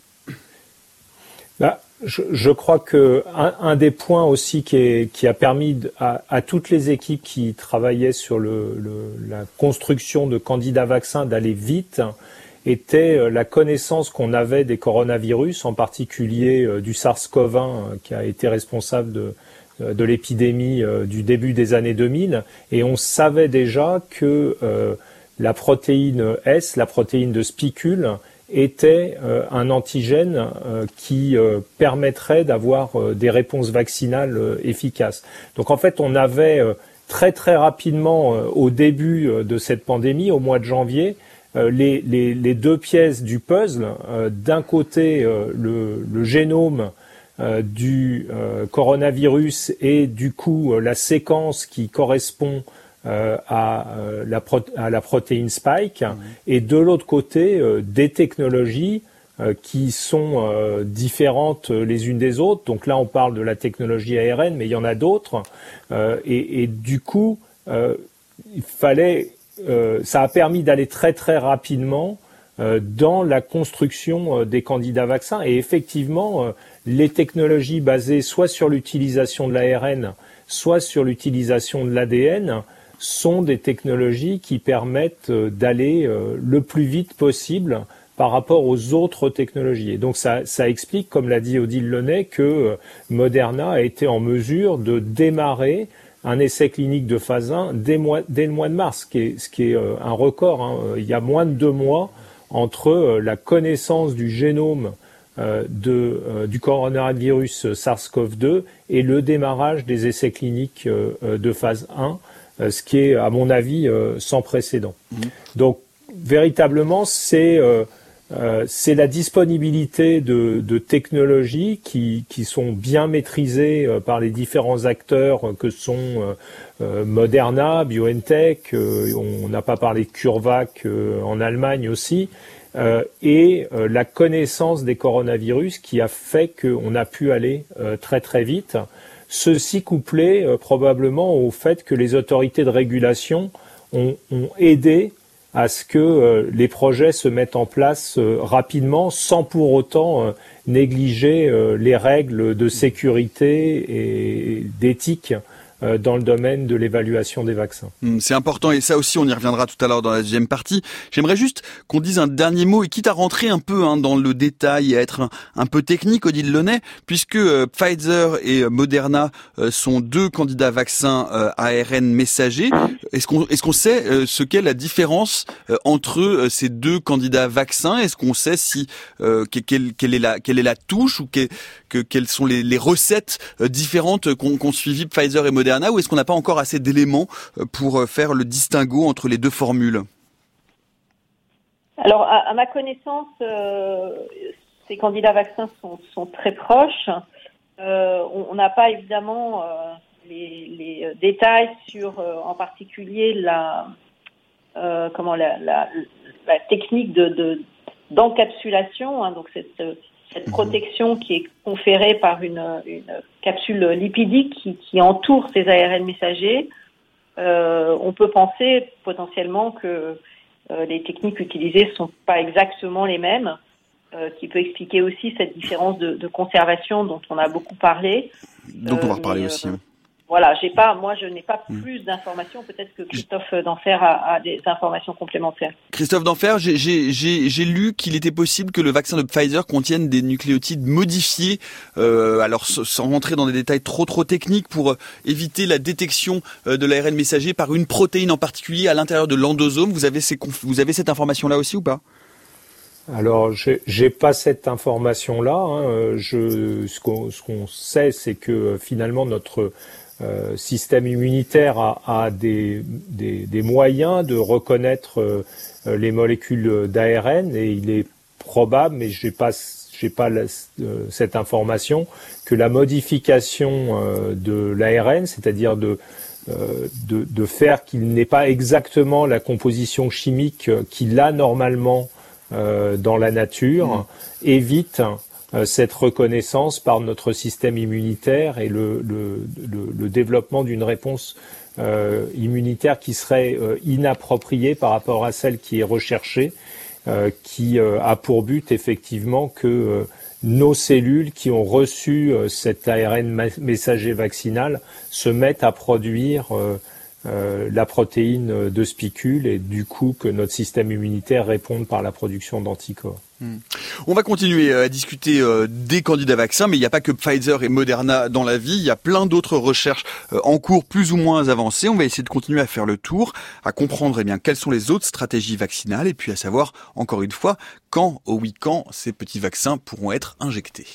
C: Bah, je, je crois que un, un des points aussi qui, est, qui a permis à, à toutes les équipes qui travaillaient sur le, le, la construction de candidats vaccins d'aller vite était la connaissance qu'on avait des coronavirus, en particulier euh, du SARS-CoV un euh, qui a été responsable de de l'épidémie euh, du début des années deux mille, et on savait déjà que euh, la protéine S, la protéine de spicule, était euh, un antigène euh, qui euh, permettrait d'avoir euh, des réponses vaccinales euh, efficaces. Donc en fait, on avait euh, très très rapidement, euh, au début euh, de cette pandémie, au mois de janvier, euh, les, les, les deux pièces du puzzle. Euh, d'un côté, euh, le, le génome euh, du euh, coronavirus et du coup euh, la séquence qui correspond Euh, à, euh, la pro- à la protéine spike, mmh. et de l'autre côté euh, des technologies euh, qui sont euh, différentes les unes des autres. Donc là on parle de la technologie A R N, mais il y en a d'autres, euh, et, et du coup euh, il fallait, euh, ça a permis d'aller très très rapidement euh, dans la construction euh, des candidats vaccins, et effectivement euh, les technologies basées soit sur l'utilisation de l'A R N, soit sur l'utilisation de l'A D N sont des technologies qui permettent d'aller le plus vite possible par rapport aux autres technologies. Et donc ça, ça explique, comme l'a dit Odile Launay, que Moderna a été en mesure de démarrer un essai clinique de phase un dès, mois, dès le mois de mars, ce qui est, ce qui est un record, hein. Il y a moins de deux mois entre la connaissance du génome de, du coronavirus SARS-CoV deux et le démarrage des essais cliniques de phase un, ce qui est, à mon avis, euh, sans précédent. Mmh. Donc, véritablement, c'est euh, euh, c'est la disponibilité de, de technologies qui, qui sont bien maîtrisées euh, par les différents acteurs euh, que sont euh, Moderna, BioNTech, euh, on n'a pas parlé de CureVac euh, en Allemagne aussi, euh, et euh, la connaissance des coronavirus qui a fait qu'on a pu aller euh, très très vite. Ceci couplé euh, probablement au fait que les autorités de régulation ont, ont aidé à ce que euh, les projets se mettent en place euh, rapidement, sans pour autant euh, négliger euh, les règles de sécurité et d'éthique euh, dans le domaine de l'évaluation des vaccins.
B: C'est important, et ça aussi on y reviendra tout à l'heure dans la deuxième partie. J'aimerais juste qu'on dise un dernier mot, et quitte à rentrer un peu hein, dans le détail et à être un, un peu technique, Odile Launay, puisque euh, Pfizer et euh, Moderna euh, sont deux candidats vaccins euh, A R N messagers. Est-ce qu'on, est-ce qu'on sait euh, ce qu'est la différence euh, entre euh, ces deux candidats vaccins? Est-ce qu'on sait si euh, quelle, quelle est la quelle est la touche, ou que, que quelles sont les, les recettes euh, différentes qu'ont, qu'ont suivi Pfizer et Moderna? Ou est-ce qu'on n'a pas encore assez d'éléments pour faire le distinguo entre les deux formules?
D: Alors, à, à ma connaissance, euh, ces candidats vaccins sont, sont très proches. Euh, on n'a pas évidemment euh, les, les détails sur, euh, en particulier, la, euh, comment la, la, la technique de, de d'encapsulation, hein, donc cette cette protection qui est conférée par une, une capsule lipidique qui, qui entoure ces A R N messagers. Euh, on peut penser potentiellement que euh, les techniques utilisées sont pas exactement les mêmes, euh, qui peut expliquer aussi cette différence de, de conservation dont on a beaucoup parlé.
B: Dont on va reparler euh, aussi.
D: Euh, Voilà, j'ai pas, moi je n'ai pas plus d'informations. Peut-être que Christophe Denfert a, a des informations complémentaires.
B: Christophe Denfert, j'ai, j'ai, j'ai, j'ai lu qu'il était possible que le vaccin de Pfizer contienne des nucléotides modifiés, euh, alors sans rentrer dans des détails trop trop techniques, pour euh, éviter la détection euh, de l'A R N messager par une protéine en particulier à l'intérieur de l'endosome. Vous avez, ces, vous avez cette information-là aussi ou pas?
C: Alors, j'ai, j'ai pas cette information-là. Hein. Je, ce qu'on, ce qu'on sait, c'est que finalement notre euh, système immunitaire a, a des, des, des moyens de reconnaître euh, les molécules d'A R N et il est probable, mais j'ai pas j'ai pas la, euh, cette information, que la modification euh, de l'A R N, c'est-à-dire de, euh, de, de faire qu'il n'ait pas exactement la composition chimique qu'il a normalement euh, dans la nature, mmh. évite euh, cette reconnaissance par notre système immunitaire et le, le, le, le développement d'une réponse euh, immunitaire qui serait euh, inappropriée par rapport à celle qui est recherchée. Euh, qui euh, a pour but effectivement que euh, nos cellules qui ont reçu euh, cet A R N ma- messager vaccinal se mettent à produire euh, euh, la protéine de spicule et du coup que notre système immunitaire réponde par la production d'anticorps.
B: Hmm. On va continuer à discuter euh, des candidats vaccins, mais il n'y a pas que Pfizer et Moderna dans la vie, il y a plein d'autres recherches euh, en cours plus ou moins avancées. On va essayer de continuer à faire le tour, à comprendre eh bien quelles sont les autres stratégies vaccinales et puis à savoir, encore une fois, quand, oh oui, quand ces petits vaccins pourront être injectés.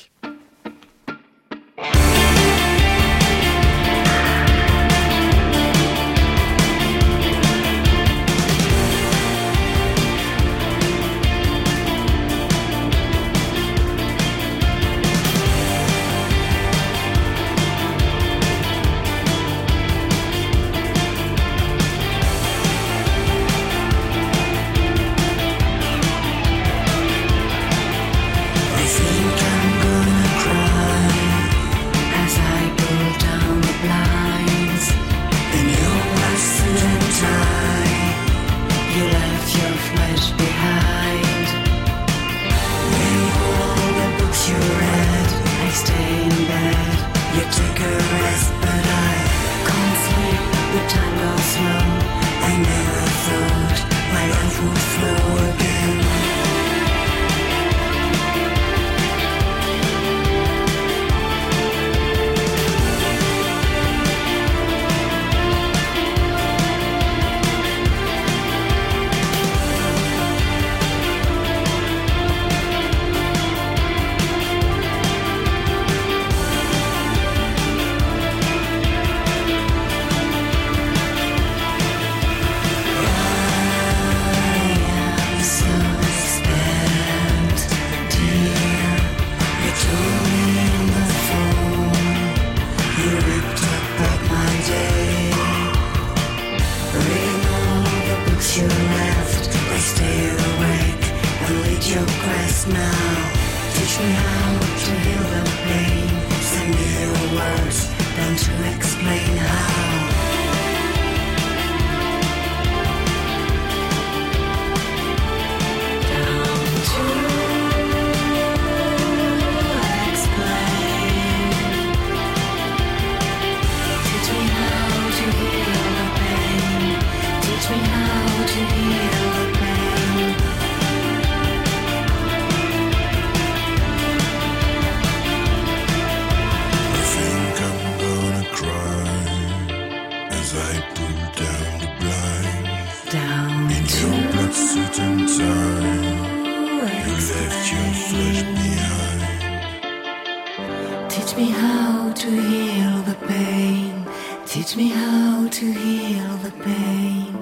J: Teach me how to heal the pain. Teach me how to heal the pain.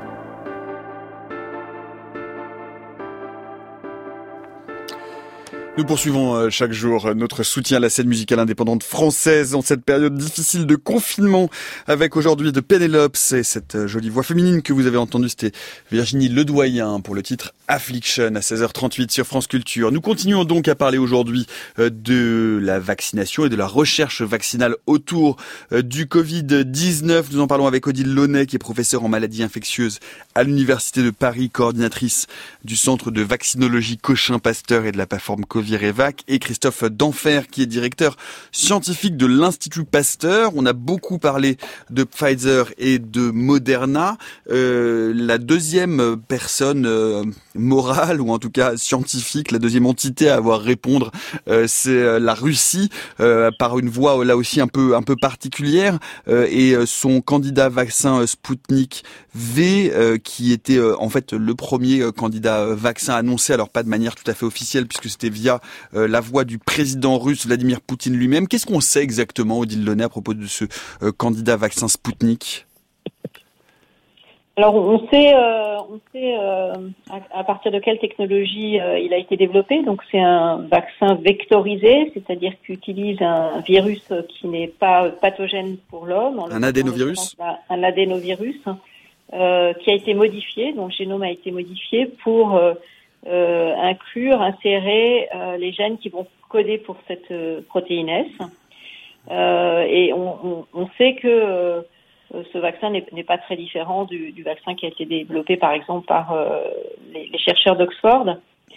B: Nous poursuivons chaque jour notre soutien à la scène musicale indépendante française en cette période difficile de confinement avec aujourd'hui de Pénélope et cette jolie voix féminine que vous avez entendue, c'était Virginie Ledoyen pour le titre Affliction à seize heures trente-huit sur France Culture. Nous continuons donc à parler aujourd'hui de la vaccination et de la recherche vaccinale autour du covid dix-neuf. Nous en parlons avec Odile Launay qui est professeure en maladies infectieuses à l'Université de Paris, coordinatrice du centre de vaccinologie Cochin-Pasteur et de la plateforme Covirevac, et Christophe Denfer qui est directeur scientifique de l'Institut Pasteur. On a beaucoup parlé de Pfizer et de Moderna. Euh, la deuxième personne euh, morale, ou en tout cas scientifique, la deuxième entité à avoir répondre, euh, c'est la Russie, euh, par une voie là aussi un peu un peu particulière, euh, et son candidat vaccin Sputnik V, euh, qui était euh, en fait le premier candidat vaccin annoncé, alors pas de manière tout à fait officielle puisque c'était via fois euh, la voix du président russe Vladimir Poutine lui-même. Qu'est-ce qu'on sait exactement, Odile Launay, à propos de ce euh, candidat vaccin Spoutnik ?
D: Alors on sait, euh, on sait euh, à, à partir de quelle technologie euh, il a été développé. Donc c'est un vaccin vectorisé, c'est-à-dire qu'il utilise un virus qui n'est pas pathogène pour l'homme.
B: Un adénovirus.
D: Un adénovirus euh, qui a été modifié, dont le génome a été modifié pour euh, euh, inclure, insérer euh, les gènes qui vont coder pour cette euh, protéine S. Euh, et on, on, on sait que euh, ce vaccin n'est, n'est pas très différent du, du vaccin qui a été développé, par exemple, par euh, les, les chercheurs d'Oxford.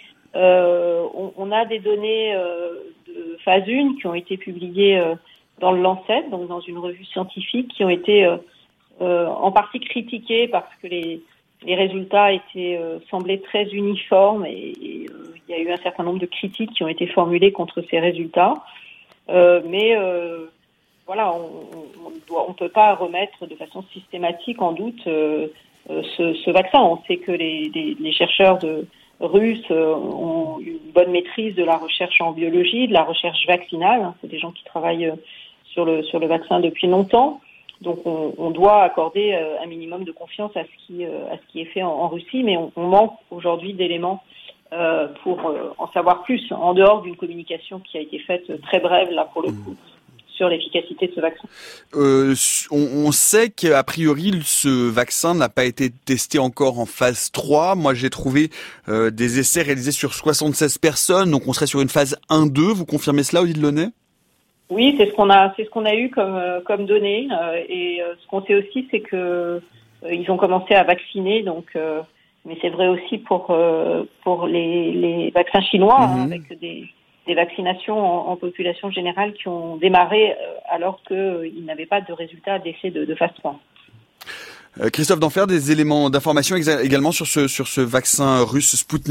D: Euh, on, on a des données euh, de phase un qui ont été publiées euh, dans le Lancet, donc dans une revue scientifique, qui ont été euh, euh, en partie critiquées parce que les, les résultats étaient euh, semblaient très uniformes et, et euh, il y a eu un certain nombre de critiques qui ont été formulées contre ces résultats. Euh, mais euh, Voilà, on ne on peut pas remettre de façon systématique en doute euh, ce, ce vaccin. On sait que les, les, les chercheurs de, russes euh, ont une bonne maîtrise de la recherche en biologie, de la recherche vaccinale. C'est des gens qui travaillent sur le, sur le vaccin depuis longtemps. Donc on, on doit accorder euh, un minimum de confiance à ce qui, euh, à ce qui est fait en, en Russie, mais on, on manque aujourd'hui d'éléments euh, pour euh, en savoir plus, en dehors d'une communication qui a été faite très brève, là, pour le coup, sur l'efficacité de ce vaccin.
B: Euh, on, on sait qu'a priori, ce vaccin n'a pas été testé encore en phase trois. Moi, j'ai trouvé euh, des essais réalisés sur soixante-seize personnes, donc on serait sur une phase un deux. Vous confirmez cela, Odile Launay ?
D: Oui, c'est ce qu'on a, c'est ce qu'on a eu comme comme données. Euh, et euh, ce qu'on sait aussi, c'est que euh, ils ont commencé à vacciner. Donc, euh, mais c'est vrai aussi pour euh, pour les, les vaccins chinois, mmh. hein, avec des des vaccinations en, en population générale qui ont démarré euh, alors qu'ils euh, n'avaient pas de résultats d'essai de, de phase trois.
B: Euh, Christophe Denfert, des éléments d'information exa- également sur ce, sur ce vaccin russe Spoutnik ?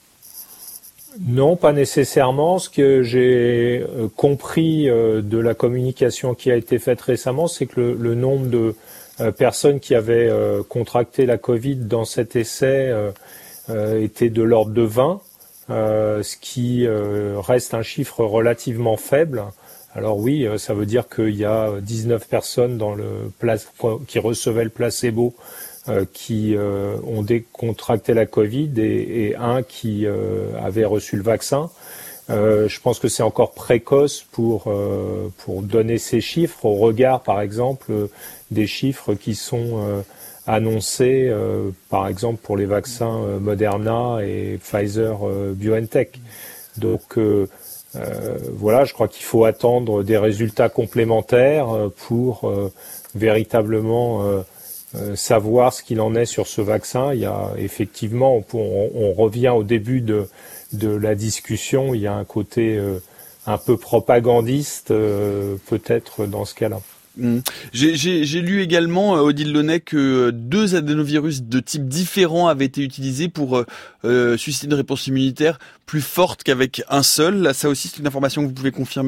C: Non, pas nécessairement. Ce que j'ai euh, compris euh, de la communication qui a été faite récemment, c'est que le, le nombre de euh, personnes qui avaient euh, contracté la Covid dans cet essai euh, euh, était de l'ordre de vingt. Euh, ce qui euh, reste un chiffre relativement faible. Alors oui, euh, ça veut dire qu'il y a dix-neuf personnes dans le place, qui recevaient le placebo euh, qui euh, ont décontracté la Covid et, et un qui euh, avait reçu le vaccin. Euh, je pense que c'est encore précoce pour euh, pour donner ces chiffres au regard, par exemple, des chiffres qui sont euh, annoncé, euh, par exemple, pour les vaccins euh, Moderna et Pfizer euh, BioNTech. Donc, euh, euh, voilà, je crois qu'il faut attendre des résultats complémentaires euh, pour euh, véritablement euh, euh, savoir ce qu'il en est sur ce vaccin. Il y a effectivement, on, on, on revient au début de, de la discussion, il y a un côté euh, un peu propagandiste, euh, peut-être dans ce cas-là.
B: Mmh. J'ai, j'ai, j'ai lu également, euh, Odile Launay, que deux adénovirus de types différents avaient été utilisés pour euh, euh, susciter une réponse immunitaire plus forte qu'avec un seul. Là, ça aussi, c'est une information que vous pouvez confirmer ?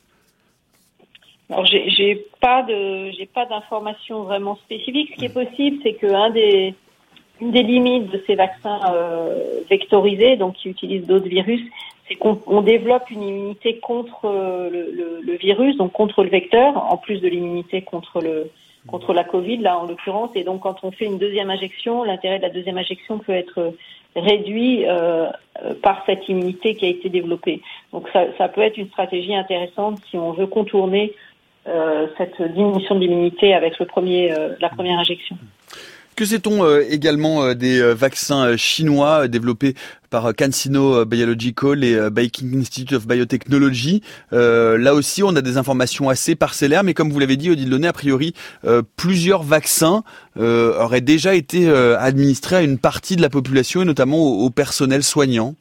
D: Alors, j'ai, j'ai pas de, j'ai pas d'informations vraiment spécifiques. Ce qui est possible, c'est que un des, une des limites de ces vaccins euh, vectorisés, donc qui utilisent d'autres virus, c'est qu'on on développe une immunité contre le, le, le virus, donc contre le vecteur, en plus de l'immunité contre le contre la Covid, là en l'occurrence. Et donc quand on fait une deuxième injection, l'intérêt de la deuxième injection peut être réduit euh, par cette immunité qui a été développée. Donc ça, ça peut être une stratégie intéressante si on veut contourner euh, cette diminution de l'immunité avec le premier, euh, la première injection.
B: Que sait-on euh, également euh, des euh, vaccins euh, chinois euh, développés par euh, CanSino Biological et euh, Beijing Institute of Biotechnology? euh, Là aussi, on a des informations assez parcellaires, mais comme vous l'avez dit, Odile Launay, a priori, euh, plusieurs vaccins euh, auraient déjà été euh, administrés à une partie de la population et notamment au, au personnel soignant.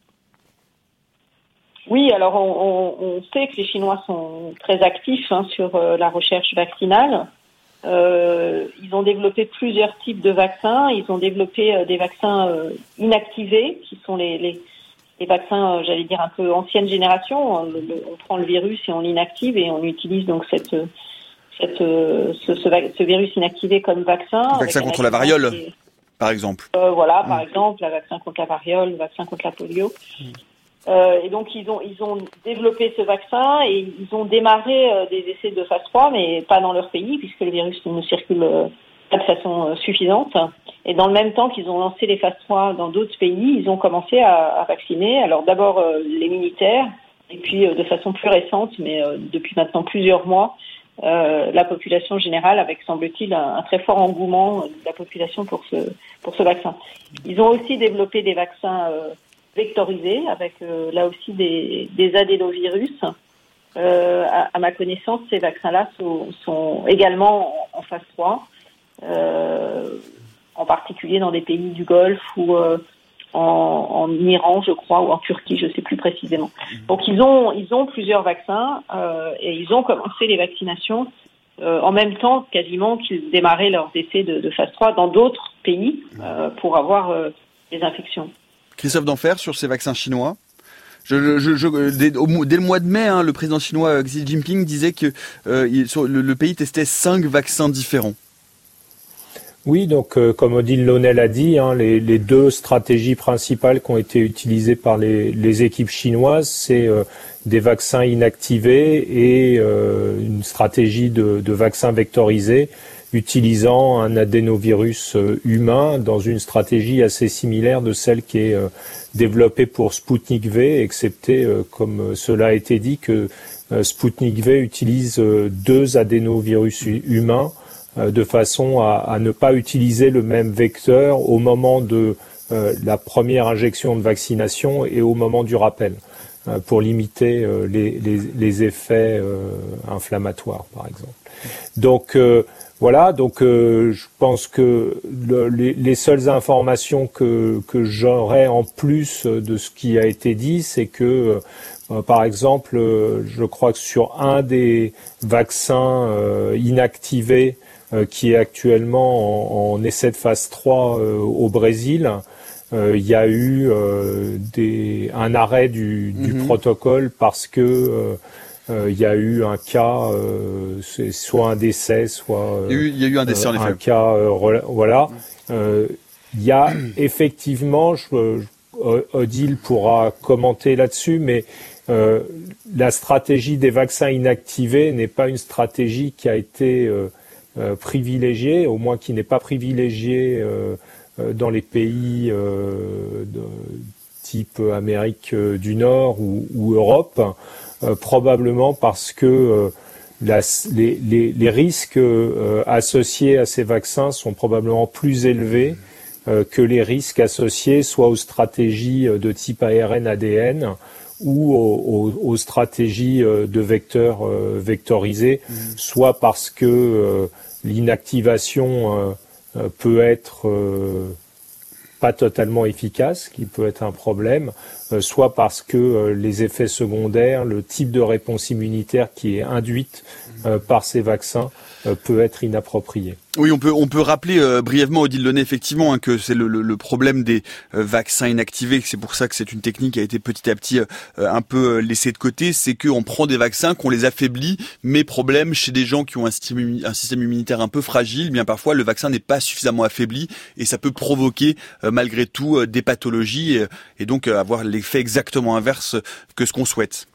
D: Oui, alors on, on, on sait que les Chinois sont très actifs hein, sur euh, la recherche vaccinale. Euh, ils ont développé plusieurs types de vaccins. Ils ont développé euh, des vaccins euh, inactivés, qui sont les, les, les vaccins, euh, j'allais dire, un peu ancienne génération. On, le, on prend le virus et on l'inactive et on utilise donc cette, cette, ce, ce, ce virus inactivé comme vaccin.
B: Le vaccin contre la variole, et, par exemple.
D: Euh, voilà, mmh. par exemple, le vaccin contre la variole, le vaccin contre la polio. Mmh. Euh, et donc ils ont ils ont développé ce vaccin et ils ont démarré euh, des essais de phase trois, mais pas dans leur pays puisque le virus ne circule euh, pas de façon euh, suffisante. Et dans le même temps qu'ils ont lancé les phases trois dans d'autres pays, ils ont commencé à, à vacciner. Alors d'abord euh, les militaires et puis euh, de façon plus récente, mais euh, depuis maintenant plusieurs mois, euh, la population générale, avec semble-t-il un, un très fort engouement de la population pour ce pour ce vaccin. Ils ont aussi développé des vaccins euh, vectorisés avec euh, là aussi des, des adénovirus. Euh, à, à ma connaissance, ces vaccins-là sont, sont également en, en phase trois, euh, en particulier dans des pays du Golfe ou euh, en, en Iran, je crois, ou en Turquie, je ne sais plus précisément. Donc ils ont ils ont plusieurs vaccins euh, et ils ont commencé les vaccinations euh, en même temps quasiment qu'ils démarraient leurs essais de, de phase trois dans d'autres pays euh, pour avoir euh, des infections.
B: Christophe d'Enfer, sur ces vaccins chinois. Je, je, je, dès, au, dès le mois de mai, hein, le président chinois Xi Jinping disait que euh, il, sur, le, le pays testait cinq vaccins différents.
C: Oui, donc euh, comme Odile Launay l'a dit, hein, les, les deux stratégies principales qui ont été utilisées par les, les équipes chinoises, c'est euh, des vaccins inactivés et euh, une stratégie de, de vaccins vectorisés utilisant un adénovirus humain dans une stratégie assez similaire de celle qui est euh, développée pour Sputnik V, excepté, euh, comme cela a été dit, que euh, Sputnik V utilise euh, deux adénovirus humains euh, de façon à, à ne pas utiliser le même vecteur au moment de euh, la première injection de vaccination et au moment du rappel, euh, pour limiter euh, les, les, les effets euh, inflammatoires, par exemple. Donc, euh, Voilà, donc euh, je pense que le, les, les seules informations que, que j'aurais en plus de ce qui a été dit, c'est que, euh, par exemple, euh, je crois que sur un des vaccins euh, inactivés euh, qui est actuellement en, en essai de phase trois euh, au Brésil, euh, il y a eu euh, des, un arrêt du, du mm-hmm. protocole parce que euh, Euh, il y a eu un cas, euh, c'est soit un décès, soit euh,
B: il, y a eu, il y a eu un décès
C: euh,
B: en effet.
C: Un cas, euh, voilà. Euh, il y a effectivement, je, je, Odile pourra commenter là-dessus, mais euh, la stratégie des vaccins inactivés n'est pas une stratégie qui a été euh, euh, privilégiée, au moins qui n'est pas privilégiée euh, euh, dans les pays euh, de type Amérique du Nord ou, ou Europe. Euh, probablement parce que euh, la, les, les, les risques euh, associés à ces vaccins sont probablement plus élevés euh, que les risques associés soit aux stratégies de type A R N A D N ou aux, aux, aux stratégies de vecteurs euh, vectorisés, mmh. soit parce que euh, l'inactivation euh, peut être euh, pas totalement efficace, qui peut être un problème, euh, soit parce que euh, les effets secondaires, le type de réponse immunitaire qui est induite euh, par ces vaccins euh, peut être inapproprié.
B: Oui, on peut on peut rappeler euh, brièvement, Odile Launay, effectivement, hein, que c'est le, le, le problème des euh, vaccins inactivés, que c'est pour ça que c'est une technique qui a été petit à petit euh, un peu laissée de côté, c'est qu'on prend des vaccins, qu'on les affaiblit, mais problème, chez des gens qui ont un système, un système immunitaire un peu fragile, bien parfois le vaccin n'est pas suffisamment affaibli et ça peut provoquer euh, malgré tout euh, des pathologies et, et donc euh, avoir l'effet exactement inverse que ce qu'on souhaite.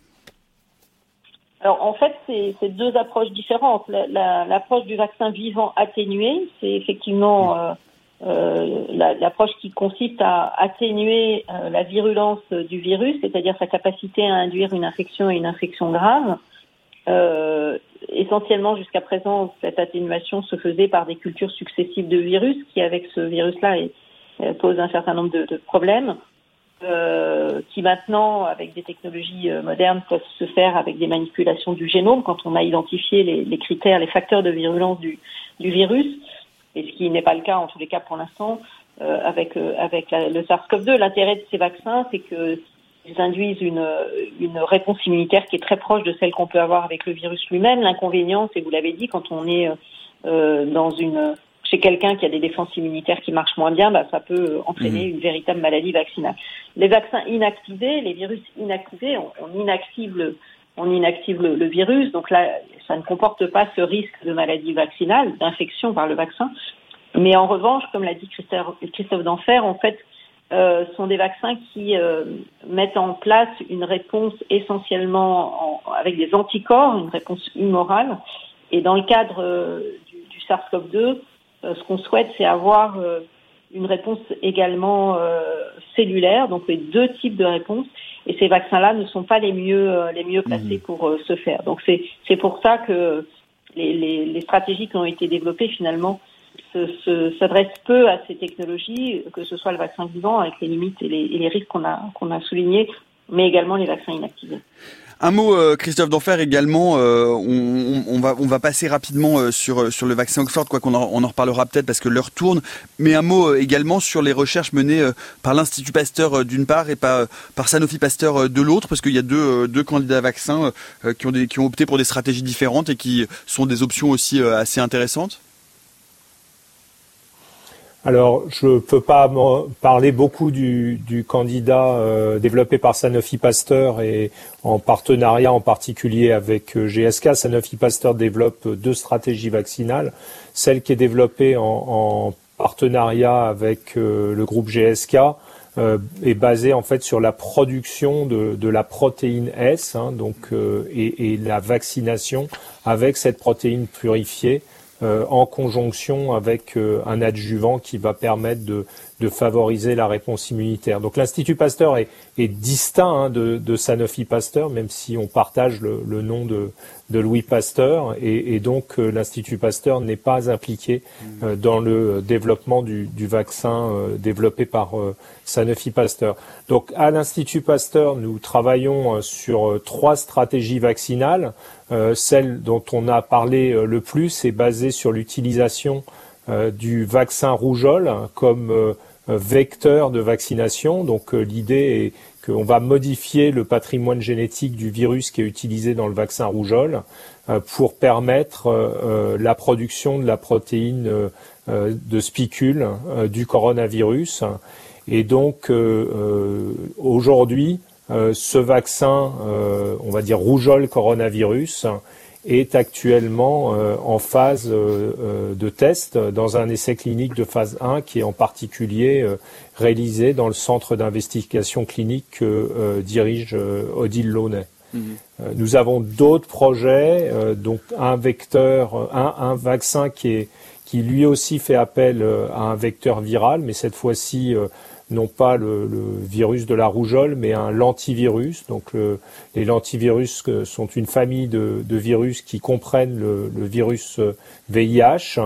D: Alors en fait, c'est, c'est deux approches différentes. La, la, l'approche du vaccin vivant atténué, c'est effectivement euh, euh, la, l'approche qui consiste à atténuer euh, la virulence du virus, c'est-à-dire sa capacité à induire une infection et une infection grave. Euh, essentiellement, jusqu'à présent, cette atténuation se faisait par des cultures successives de virus qui, avec ce virus-là, est, euh, pose un certain nombre de, de problèmes. Euh, qui maintenant, avec des technologies euh, modernes, peuvent se faire avec des manipulations du génome quand on a identifié les, les critères, les facteurs de virulence du, du virus, et ce qui n'est pas le cas en tous les cas pour l'instant euh, avec euh, avec la, le SARS-CoV deux. L'intérêt de ces vaccins, c'est que ils induisent une une réponse immunitaire qui est très proche de celle qu'on peut avoir avec le virus lui-même. L'inconvénient, c'est, vous l'avez dit, quand on est euh, dans une chez quelqu'un qui a des défenses immunitaires qui marchent moins bien, bah, ça peut entraîner mmh. une véritable maladie vaccinale. Les vaccins inactivés, les virus inactivés, on, on inactive, le, on inactive le, le virus, donc là, ça ne comporte pas ce risque de maladie vaccinale, d'infection par le vaccin. Mais en revanche, comme l'a dit Christophe, Christophe d'Enfer, en fait, euh, sont des vaccins qui euh, mettent en place une réponse essentiellement en, avec des anticorps, une réponse humorale. Et dans le cadre euh, du, du SARS-C o V deux, euh, ce qu'on souhaite, c'est avoir euh, une réponse également euh, cellulaire, donc les deux types de réponses. Et ces vaccins-là ne sont pas les mieux euh, les mieux placés mmh. pour euh, se faire. Donc c'est c'est pour ça que les, les, les stratégies qui ont été développées finalement se, se, s'adressent peu à ces technologies, que ce soit le vaccin vivant avec les limites et les, et les risques qu'on a qu'on a soulignés, mais également les vaccins inactivés.
B: Un mot, euh, Christophe Denfert, également. Euh, on, on va on va passer rapidement euh, sur sur le vaccin Oxford, quoi qu'on en, on en reparlera peut-être parce que l'heure tourne. Mais un mot euh, également sur les recherches menées euh, par l'Institut Pasteur euh, d'une part et par euh, par Sanofi Pasteur euh, de l'autre, parce qu'il y a deux euh, deux candidats vaccins euh, qui ont des, qui ont opté pour des stratégies différentes et qui sont des options aussi euh, assez intéressantes.
C: Alors, je ne peux pas parler beaucoup du, du candidat euh, développé par Sanofi Pasteur et en partenariat en particulier avec euh, G S K. Sanofi Pasteur développe deux stratégies vaccinales. Celle qui est développée en, en partenariat avec euh, le groupe G S K euh, est basée en fait sur la production de, de la protéine S, hein, donc euh, et, et la vaccination avec cette protéine purifiée. Euh, en conjonction avec euh, un adjuvant qui va permettre de, de favoriser la réponse immunitaire. Donc l'Institut Pasteur est, est distinct hein, de, de Sanofi Pasteur, même si on partage le, le nom de, de Louis Pasteur, et, et donc euh, l'Institut Pasteur n'est pas impliqué euh, dans le développement du, du vaccin euh, développé par euh, Sanofi Pasteur. Donc à l'Institut Pasteur, nous travaillons euh, sur euh, trois stratégies vaccinales. Euh, celle dont on a parlé euh, le plus est basée sur l'utilisation euh, du vaccin rougeole comme euh, vecteur de vaccination. Donc euh, l'idée est qu'on va modifier le patrimoine génétique du virus qui est utilisé dans le vaccin rougeole euh, pour permettre euh, la production de la protéine euh, de spicule euh, du coronavirus. Et donc euh, euh, aujourd'hui, Euh, ce vaccin, euh, on va dire rougeole coronavirus, est actuellement euh, en phase euh, euh, de test dans un essai clinique de phase un qui est en particulier euh, réalisé dans le centre d'investigation clinique que euh, dirige euh, Odile Launay. Mmh. Euh, nous avons d'autres projets, euh, donc un vecteur, un, un vaccin qui est qui lui aussi fait appel euh, à un vecteur viral, mais cette fois-ci euh, non pas le, le virus de la rougeole, mais un lentivirus. Donc le, les lentivirus sont une famille de, de virus qui comprennent le, le virus V I H.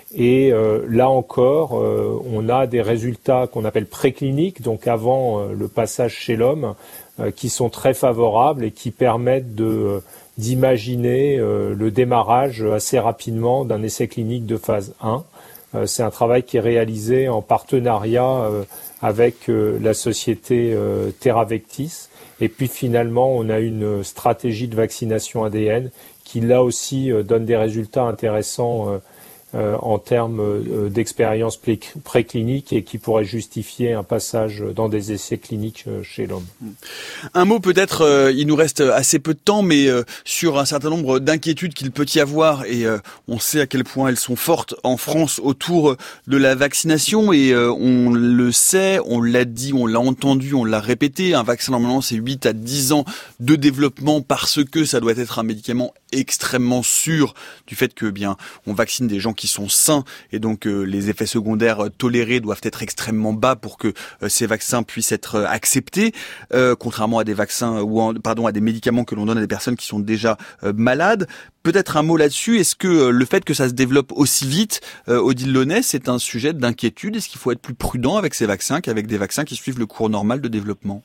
C: Et euh, là encore, euh, on a des résultats qu'on appelle précliniques, donc avant euh, le passage chez l'homme, euh, qui sont très favorables et qui permettent de euh, d'imaginer euh, le démarrage assez rapidement d'un essai clinique de phase un. Euh, c'est un travail qui est réalisé en partenariat euh, avec euh, la société euh, TerraVectis. Et puis finalement, on a une stratégie de vaccination A D N qui là aussi euh, donne des résultats intéressants euh, euh, en termes euh, d'expérience préclinique et qui pourrait justifier un passage dans des essais cliniques euh, chez l'homme.
B: Un mot peut-être, euh, il nous reste assez peu de temps, mais euh, sur un certain nombre d'inquiétudes qu'il peut y avoir, et euh, on sait à quel point elles sont fortes en France autour de la vaccination, et euh, on le sait, on l'a dit, on l'a entendu, on l'a répété, un vaccin normalement c'est huit à dix ans de développement parce que ça doit être un médicament extrêmement sûr du fait que bien on vaccine des gens qui sont sains et donc euh, les effets secondaires euh, tolérés doivent être extrêmement bas pour que euh, ces vaccins puissent être euh, acceptés, euh, contrairement à des vaccins ou en, pardon à des médicaments que l'on donne à des personnes qui sont déjà euh, malades. Peut-être un mot là-dessus. Est-ce que euh, le fait que ça se développe aussi vite, euh, Odile Launay, c'est un sujet d'inquiétude? Est-ce qu'il faut être plus prudent avec ces vaccins qu'avec des vaccins qui suivent le cours normal de développement?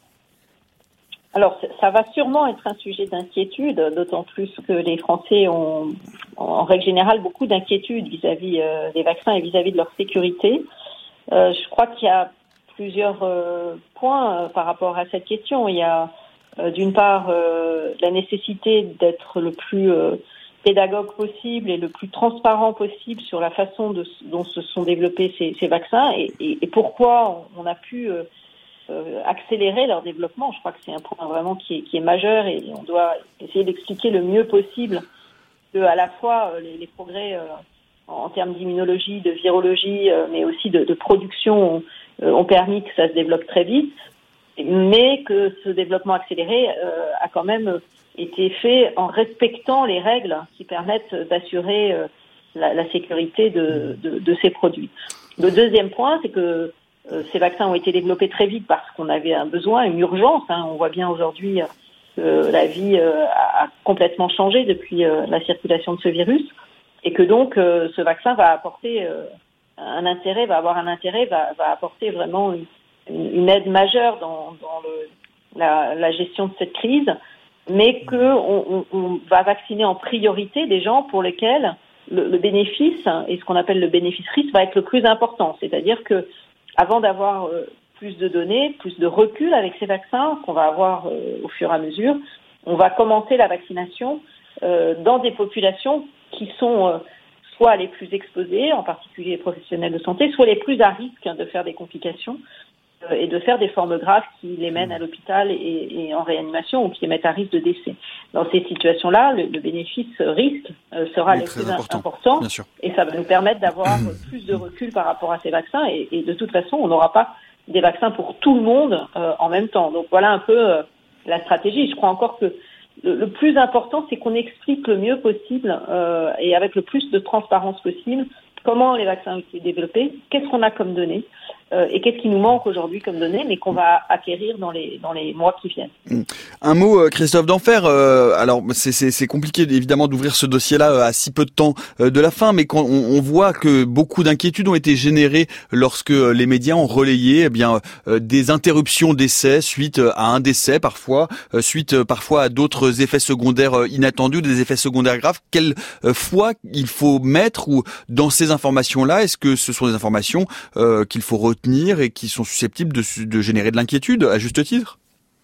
D: Alors, ça va sûrement être un sujet d'inquiétude, d'autant plus que les Français ont, en règle générale, beaucoup d'inquiétudes vis-à-vis euh, des vaccins et vis-à-vis de leur sécurité. Euh, je crois qu'il y a plusieurs euh, points euh, par rapport à cette question. Il y a, euh, d'une part, euh, la nécessité d'être le plus euh, pédagogue possible et le plus transparent possible sur la façon de, dont se sont développés ces, ces vaccins et, et, et pourquoi on, on a pu... Euh, Euh, accélérer leur développement. Je crois que c'est un point vraiment qui est, qui est majeur et on doit essayer d'expliquer le mieux possible que à la fois euh, les, les progrès euh, en termes d'immunologie, de virologie, euh, mais aussi de, de production ont, euh, ont permis que ça se développe très vite, mais que ce développement accéléré euh, a quand même été fait en respectant les règles qui permettent d'assurer euh, la, la sécurité de, de, de ces produits. Le deuxième point, c'est que euh, ces vaccins ont été développés très vite parce qu'on avait un besoin, une urgence. Hein. On voit bien aujourd'hui que la vie euh, a complètement changé depuis euh, la circulation de ce virus, et que donc euh, ce vaccin va apporter euh, un intérêt, va avoir un intérêt, va, va apporter vraiment une, une aide majeure dans, dans le, la, la gestion de cette crise, mais que on, on, on va vacciner en priorité des gens pour lesquels le, le bénéfice et ce qu'on appelle le bénéfice-risque va être le plus important. C'est-à-dire que avant d'avoir euh, plus de données, plus de recul avec ces vaccins qu'on va avoir euh, au fur et à mesure, on va commencer la vaccination euh, dans des populations qui sont euh, soit les plus exposées, en particulier les professionnels de santé, soit les plus à risque de faire des complications euh, et de faire des formes graves qui les mènent à l'hôpital et, et en réanimation ou qui les mettent à risque de décès. Dans ces situations-là, le, le bénéfice-risque euh, sera le plus important, important et ça va nous permettre d'avoir plus de recul par rapport à ces vaccins et, et de toute façon, on n'aura pas des vaccins pour tout le monde euh, en même temps. Donc voilà un peu euh, la stratégie. Je crois encore que le, le plus important, c'est qu'on explique le mieux possible euh, et avec le plus de transparence possible comment les vaccins ont été développés, qu'est-ce qu'on a comme données euh, et qu'est-ce qui nous manque aujourd'hui comme données, mais qu'on va acquérir dans les dans les mois qui viennent.
B: Un mot, Christophe Denfert. Euh, alors c'est, c'est c'est compliqué évidemment d'ouvrir ce dossier-là à si peu de temps de la fin, mais quand on, on voit que beaucoup d'inquiétudes ont été générées lorsque les médias ont relayé eh bien euh, des interruptions d'essais suite à un décès parfois, euh, suite euh, parfois à d'autres effets secondaires inattendus, des effets secondaires graves. Quelle euh, foi il faut mettre ou dans ces informations-là, est-ce que ce sont des informations euh, qu'il faut retenir et qui sont susceptibles de, de générer de l'inquiétude à juste titre ?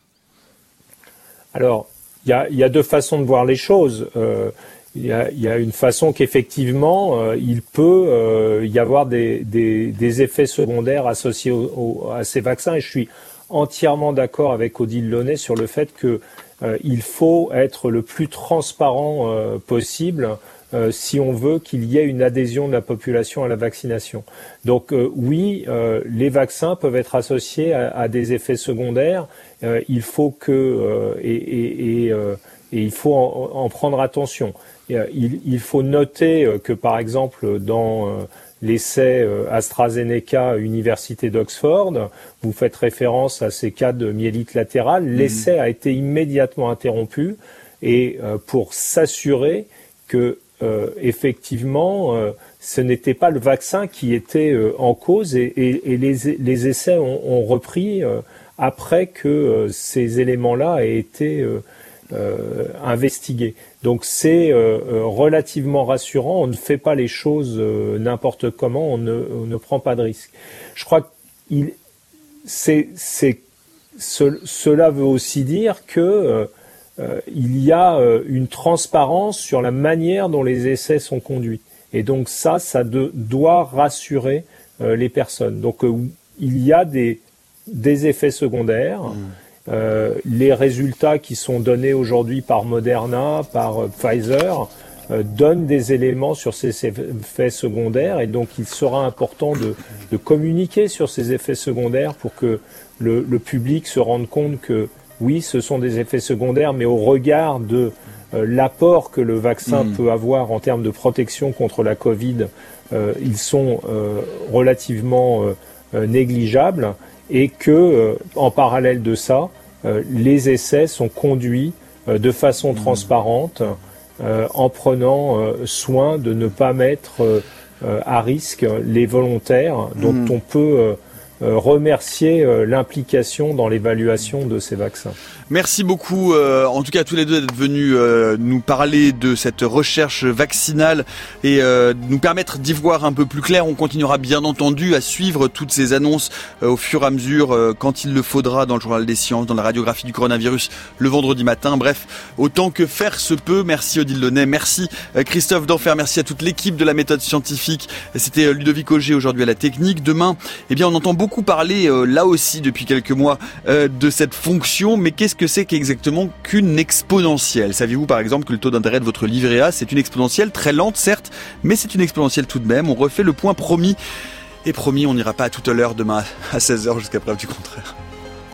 C: Alors, il y a, y a deux façons de voir les choses. Euh, il y a, y a une façon qu'effectivement, euh, il peut euh, y avoir des, des, des effets secondaires associés au, au, à ces vaccins. Et je suis entièrement d'accord avec Odile Launay sur le fait que euh, il faut être le plus transparent euh, possible Euh, si on veut qu'il y ait une adhésion de la population à la vaccination. Donc euh, oui, euh, les vaccins peuvent être associés à, à des effets secondaires. Euh, il faut que euh, et, et, et, euh, et il faut en, en prendre attention. Et, euh, il, il faut noter euh, que par exemple dans euh, l'essai euh, AstraZeneca Université d'Oxford, vous faites référence à ces cas de myélite latérale. Mmh. L'essai a été immédiatement interrompu et euh, pour s'assurer que Euh, effectivement, euh, ce n'était pas le vaccin qui était euh, en cause et, et, et les, les essais ont, ont repris euh, après que euh, ces éléments-là aient été euh, euh, investigués. Donc c'est euh, relativement rassurant. On ne fait pas les choses euh, n'importe comment. On ne, on ne prend pas de risque. Je crois que c'est, c'est, ce, cela veut aussi dire que euh, Euh, il y a euh, une transparence sur la manière dont les essais sont conduits. Et donc ça, ça de, doit rassurer euh, les personnes. Donc euh, il y a des, des effets secondaires. Mmh. Euh, les résultats qui sont donnés aujourd'hui par Moderna, par euh, Pfizer, euh, donnent des éléments sur ces effets secondaires. Et donc il sera important de, de communiquer sur ces effets secondaires pour que le, le public se rende compte que oui, ce sont des effets secondaires, mais au regard de euh, l'apport que le vaccin mmh. peut avoir en termes de protection contre la Covid, euh, ils sont euh, relativement euh, négligeables et que, euh, en parallèle de ça, euh, les essais sont conduits euh, de façon mmh. transparente euh, en prenant euh, soin de ne pas mettre euh, à risque les volontaires dont mmh. on peut euh, Euh, remercier euh, l'implication dans l'évaluation de ces vaccins.
B: Merci beaucoup, euh, en tout cas à tous les deux d'être venus euh, nous parler de cette recherche vaccinale et euh, nous permettre d'y voir un peu plus clair. On continuera bien entendu à suivre toutes ces annonces euh, au fur et à mesure euh, quand il le faudra dans le journal des sciences, dans la radiographie du coronavirus le vendredi matin. Bref, autant que faire se peut. Merci Odile Launay, merci euh, Christophe Denfert, merci à toute l'équipe de la méthode scientifique. C'était euh, Ludovic Auger aujourd'hui à la technique. Demain, eh bien on entend beaucoup parler euh, là aussi depuis quelques mois euh, de cette fonction, mais qu'est-ce que c'est qu'exactement qu'une exponentielle ? Saviez-vous par exemple que le taux d'intérêt de votre livret A, c'est une exponentielle très lente certes, mais c'est une exponentielle tout de même. On refait le point promis Et promis, on n'ira pas à toute l'heure demain à seize heures jusqu'à preuve du contraire.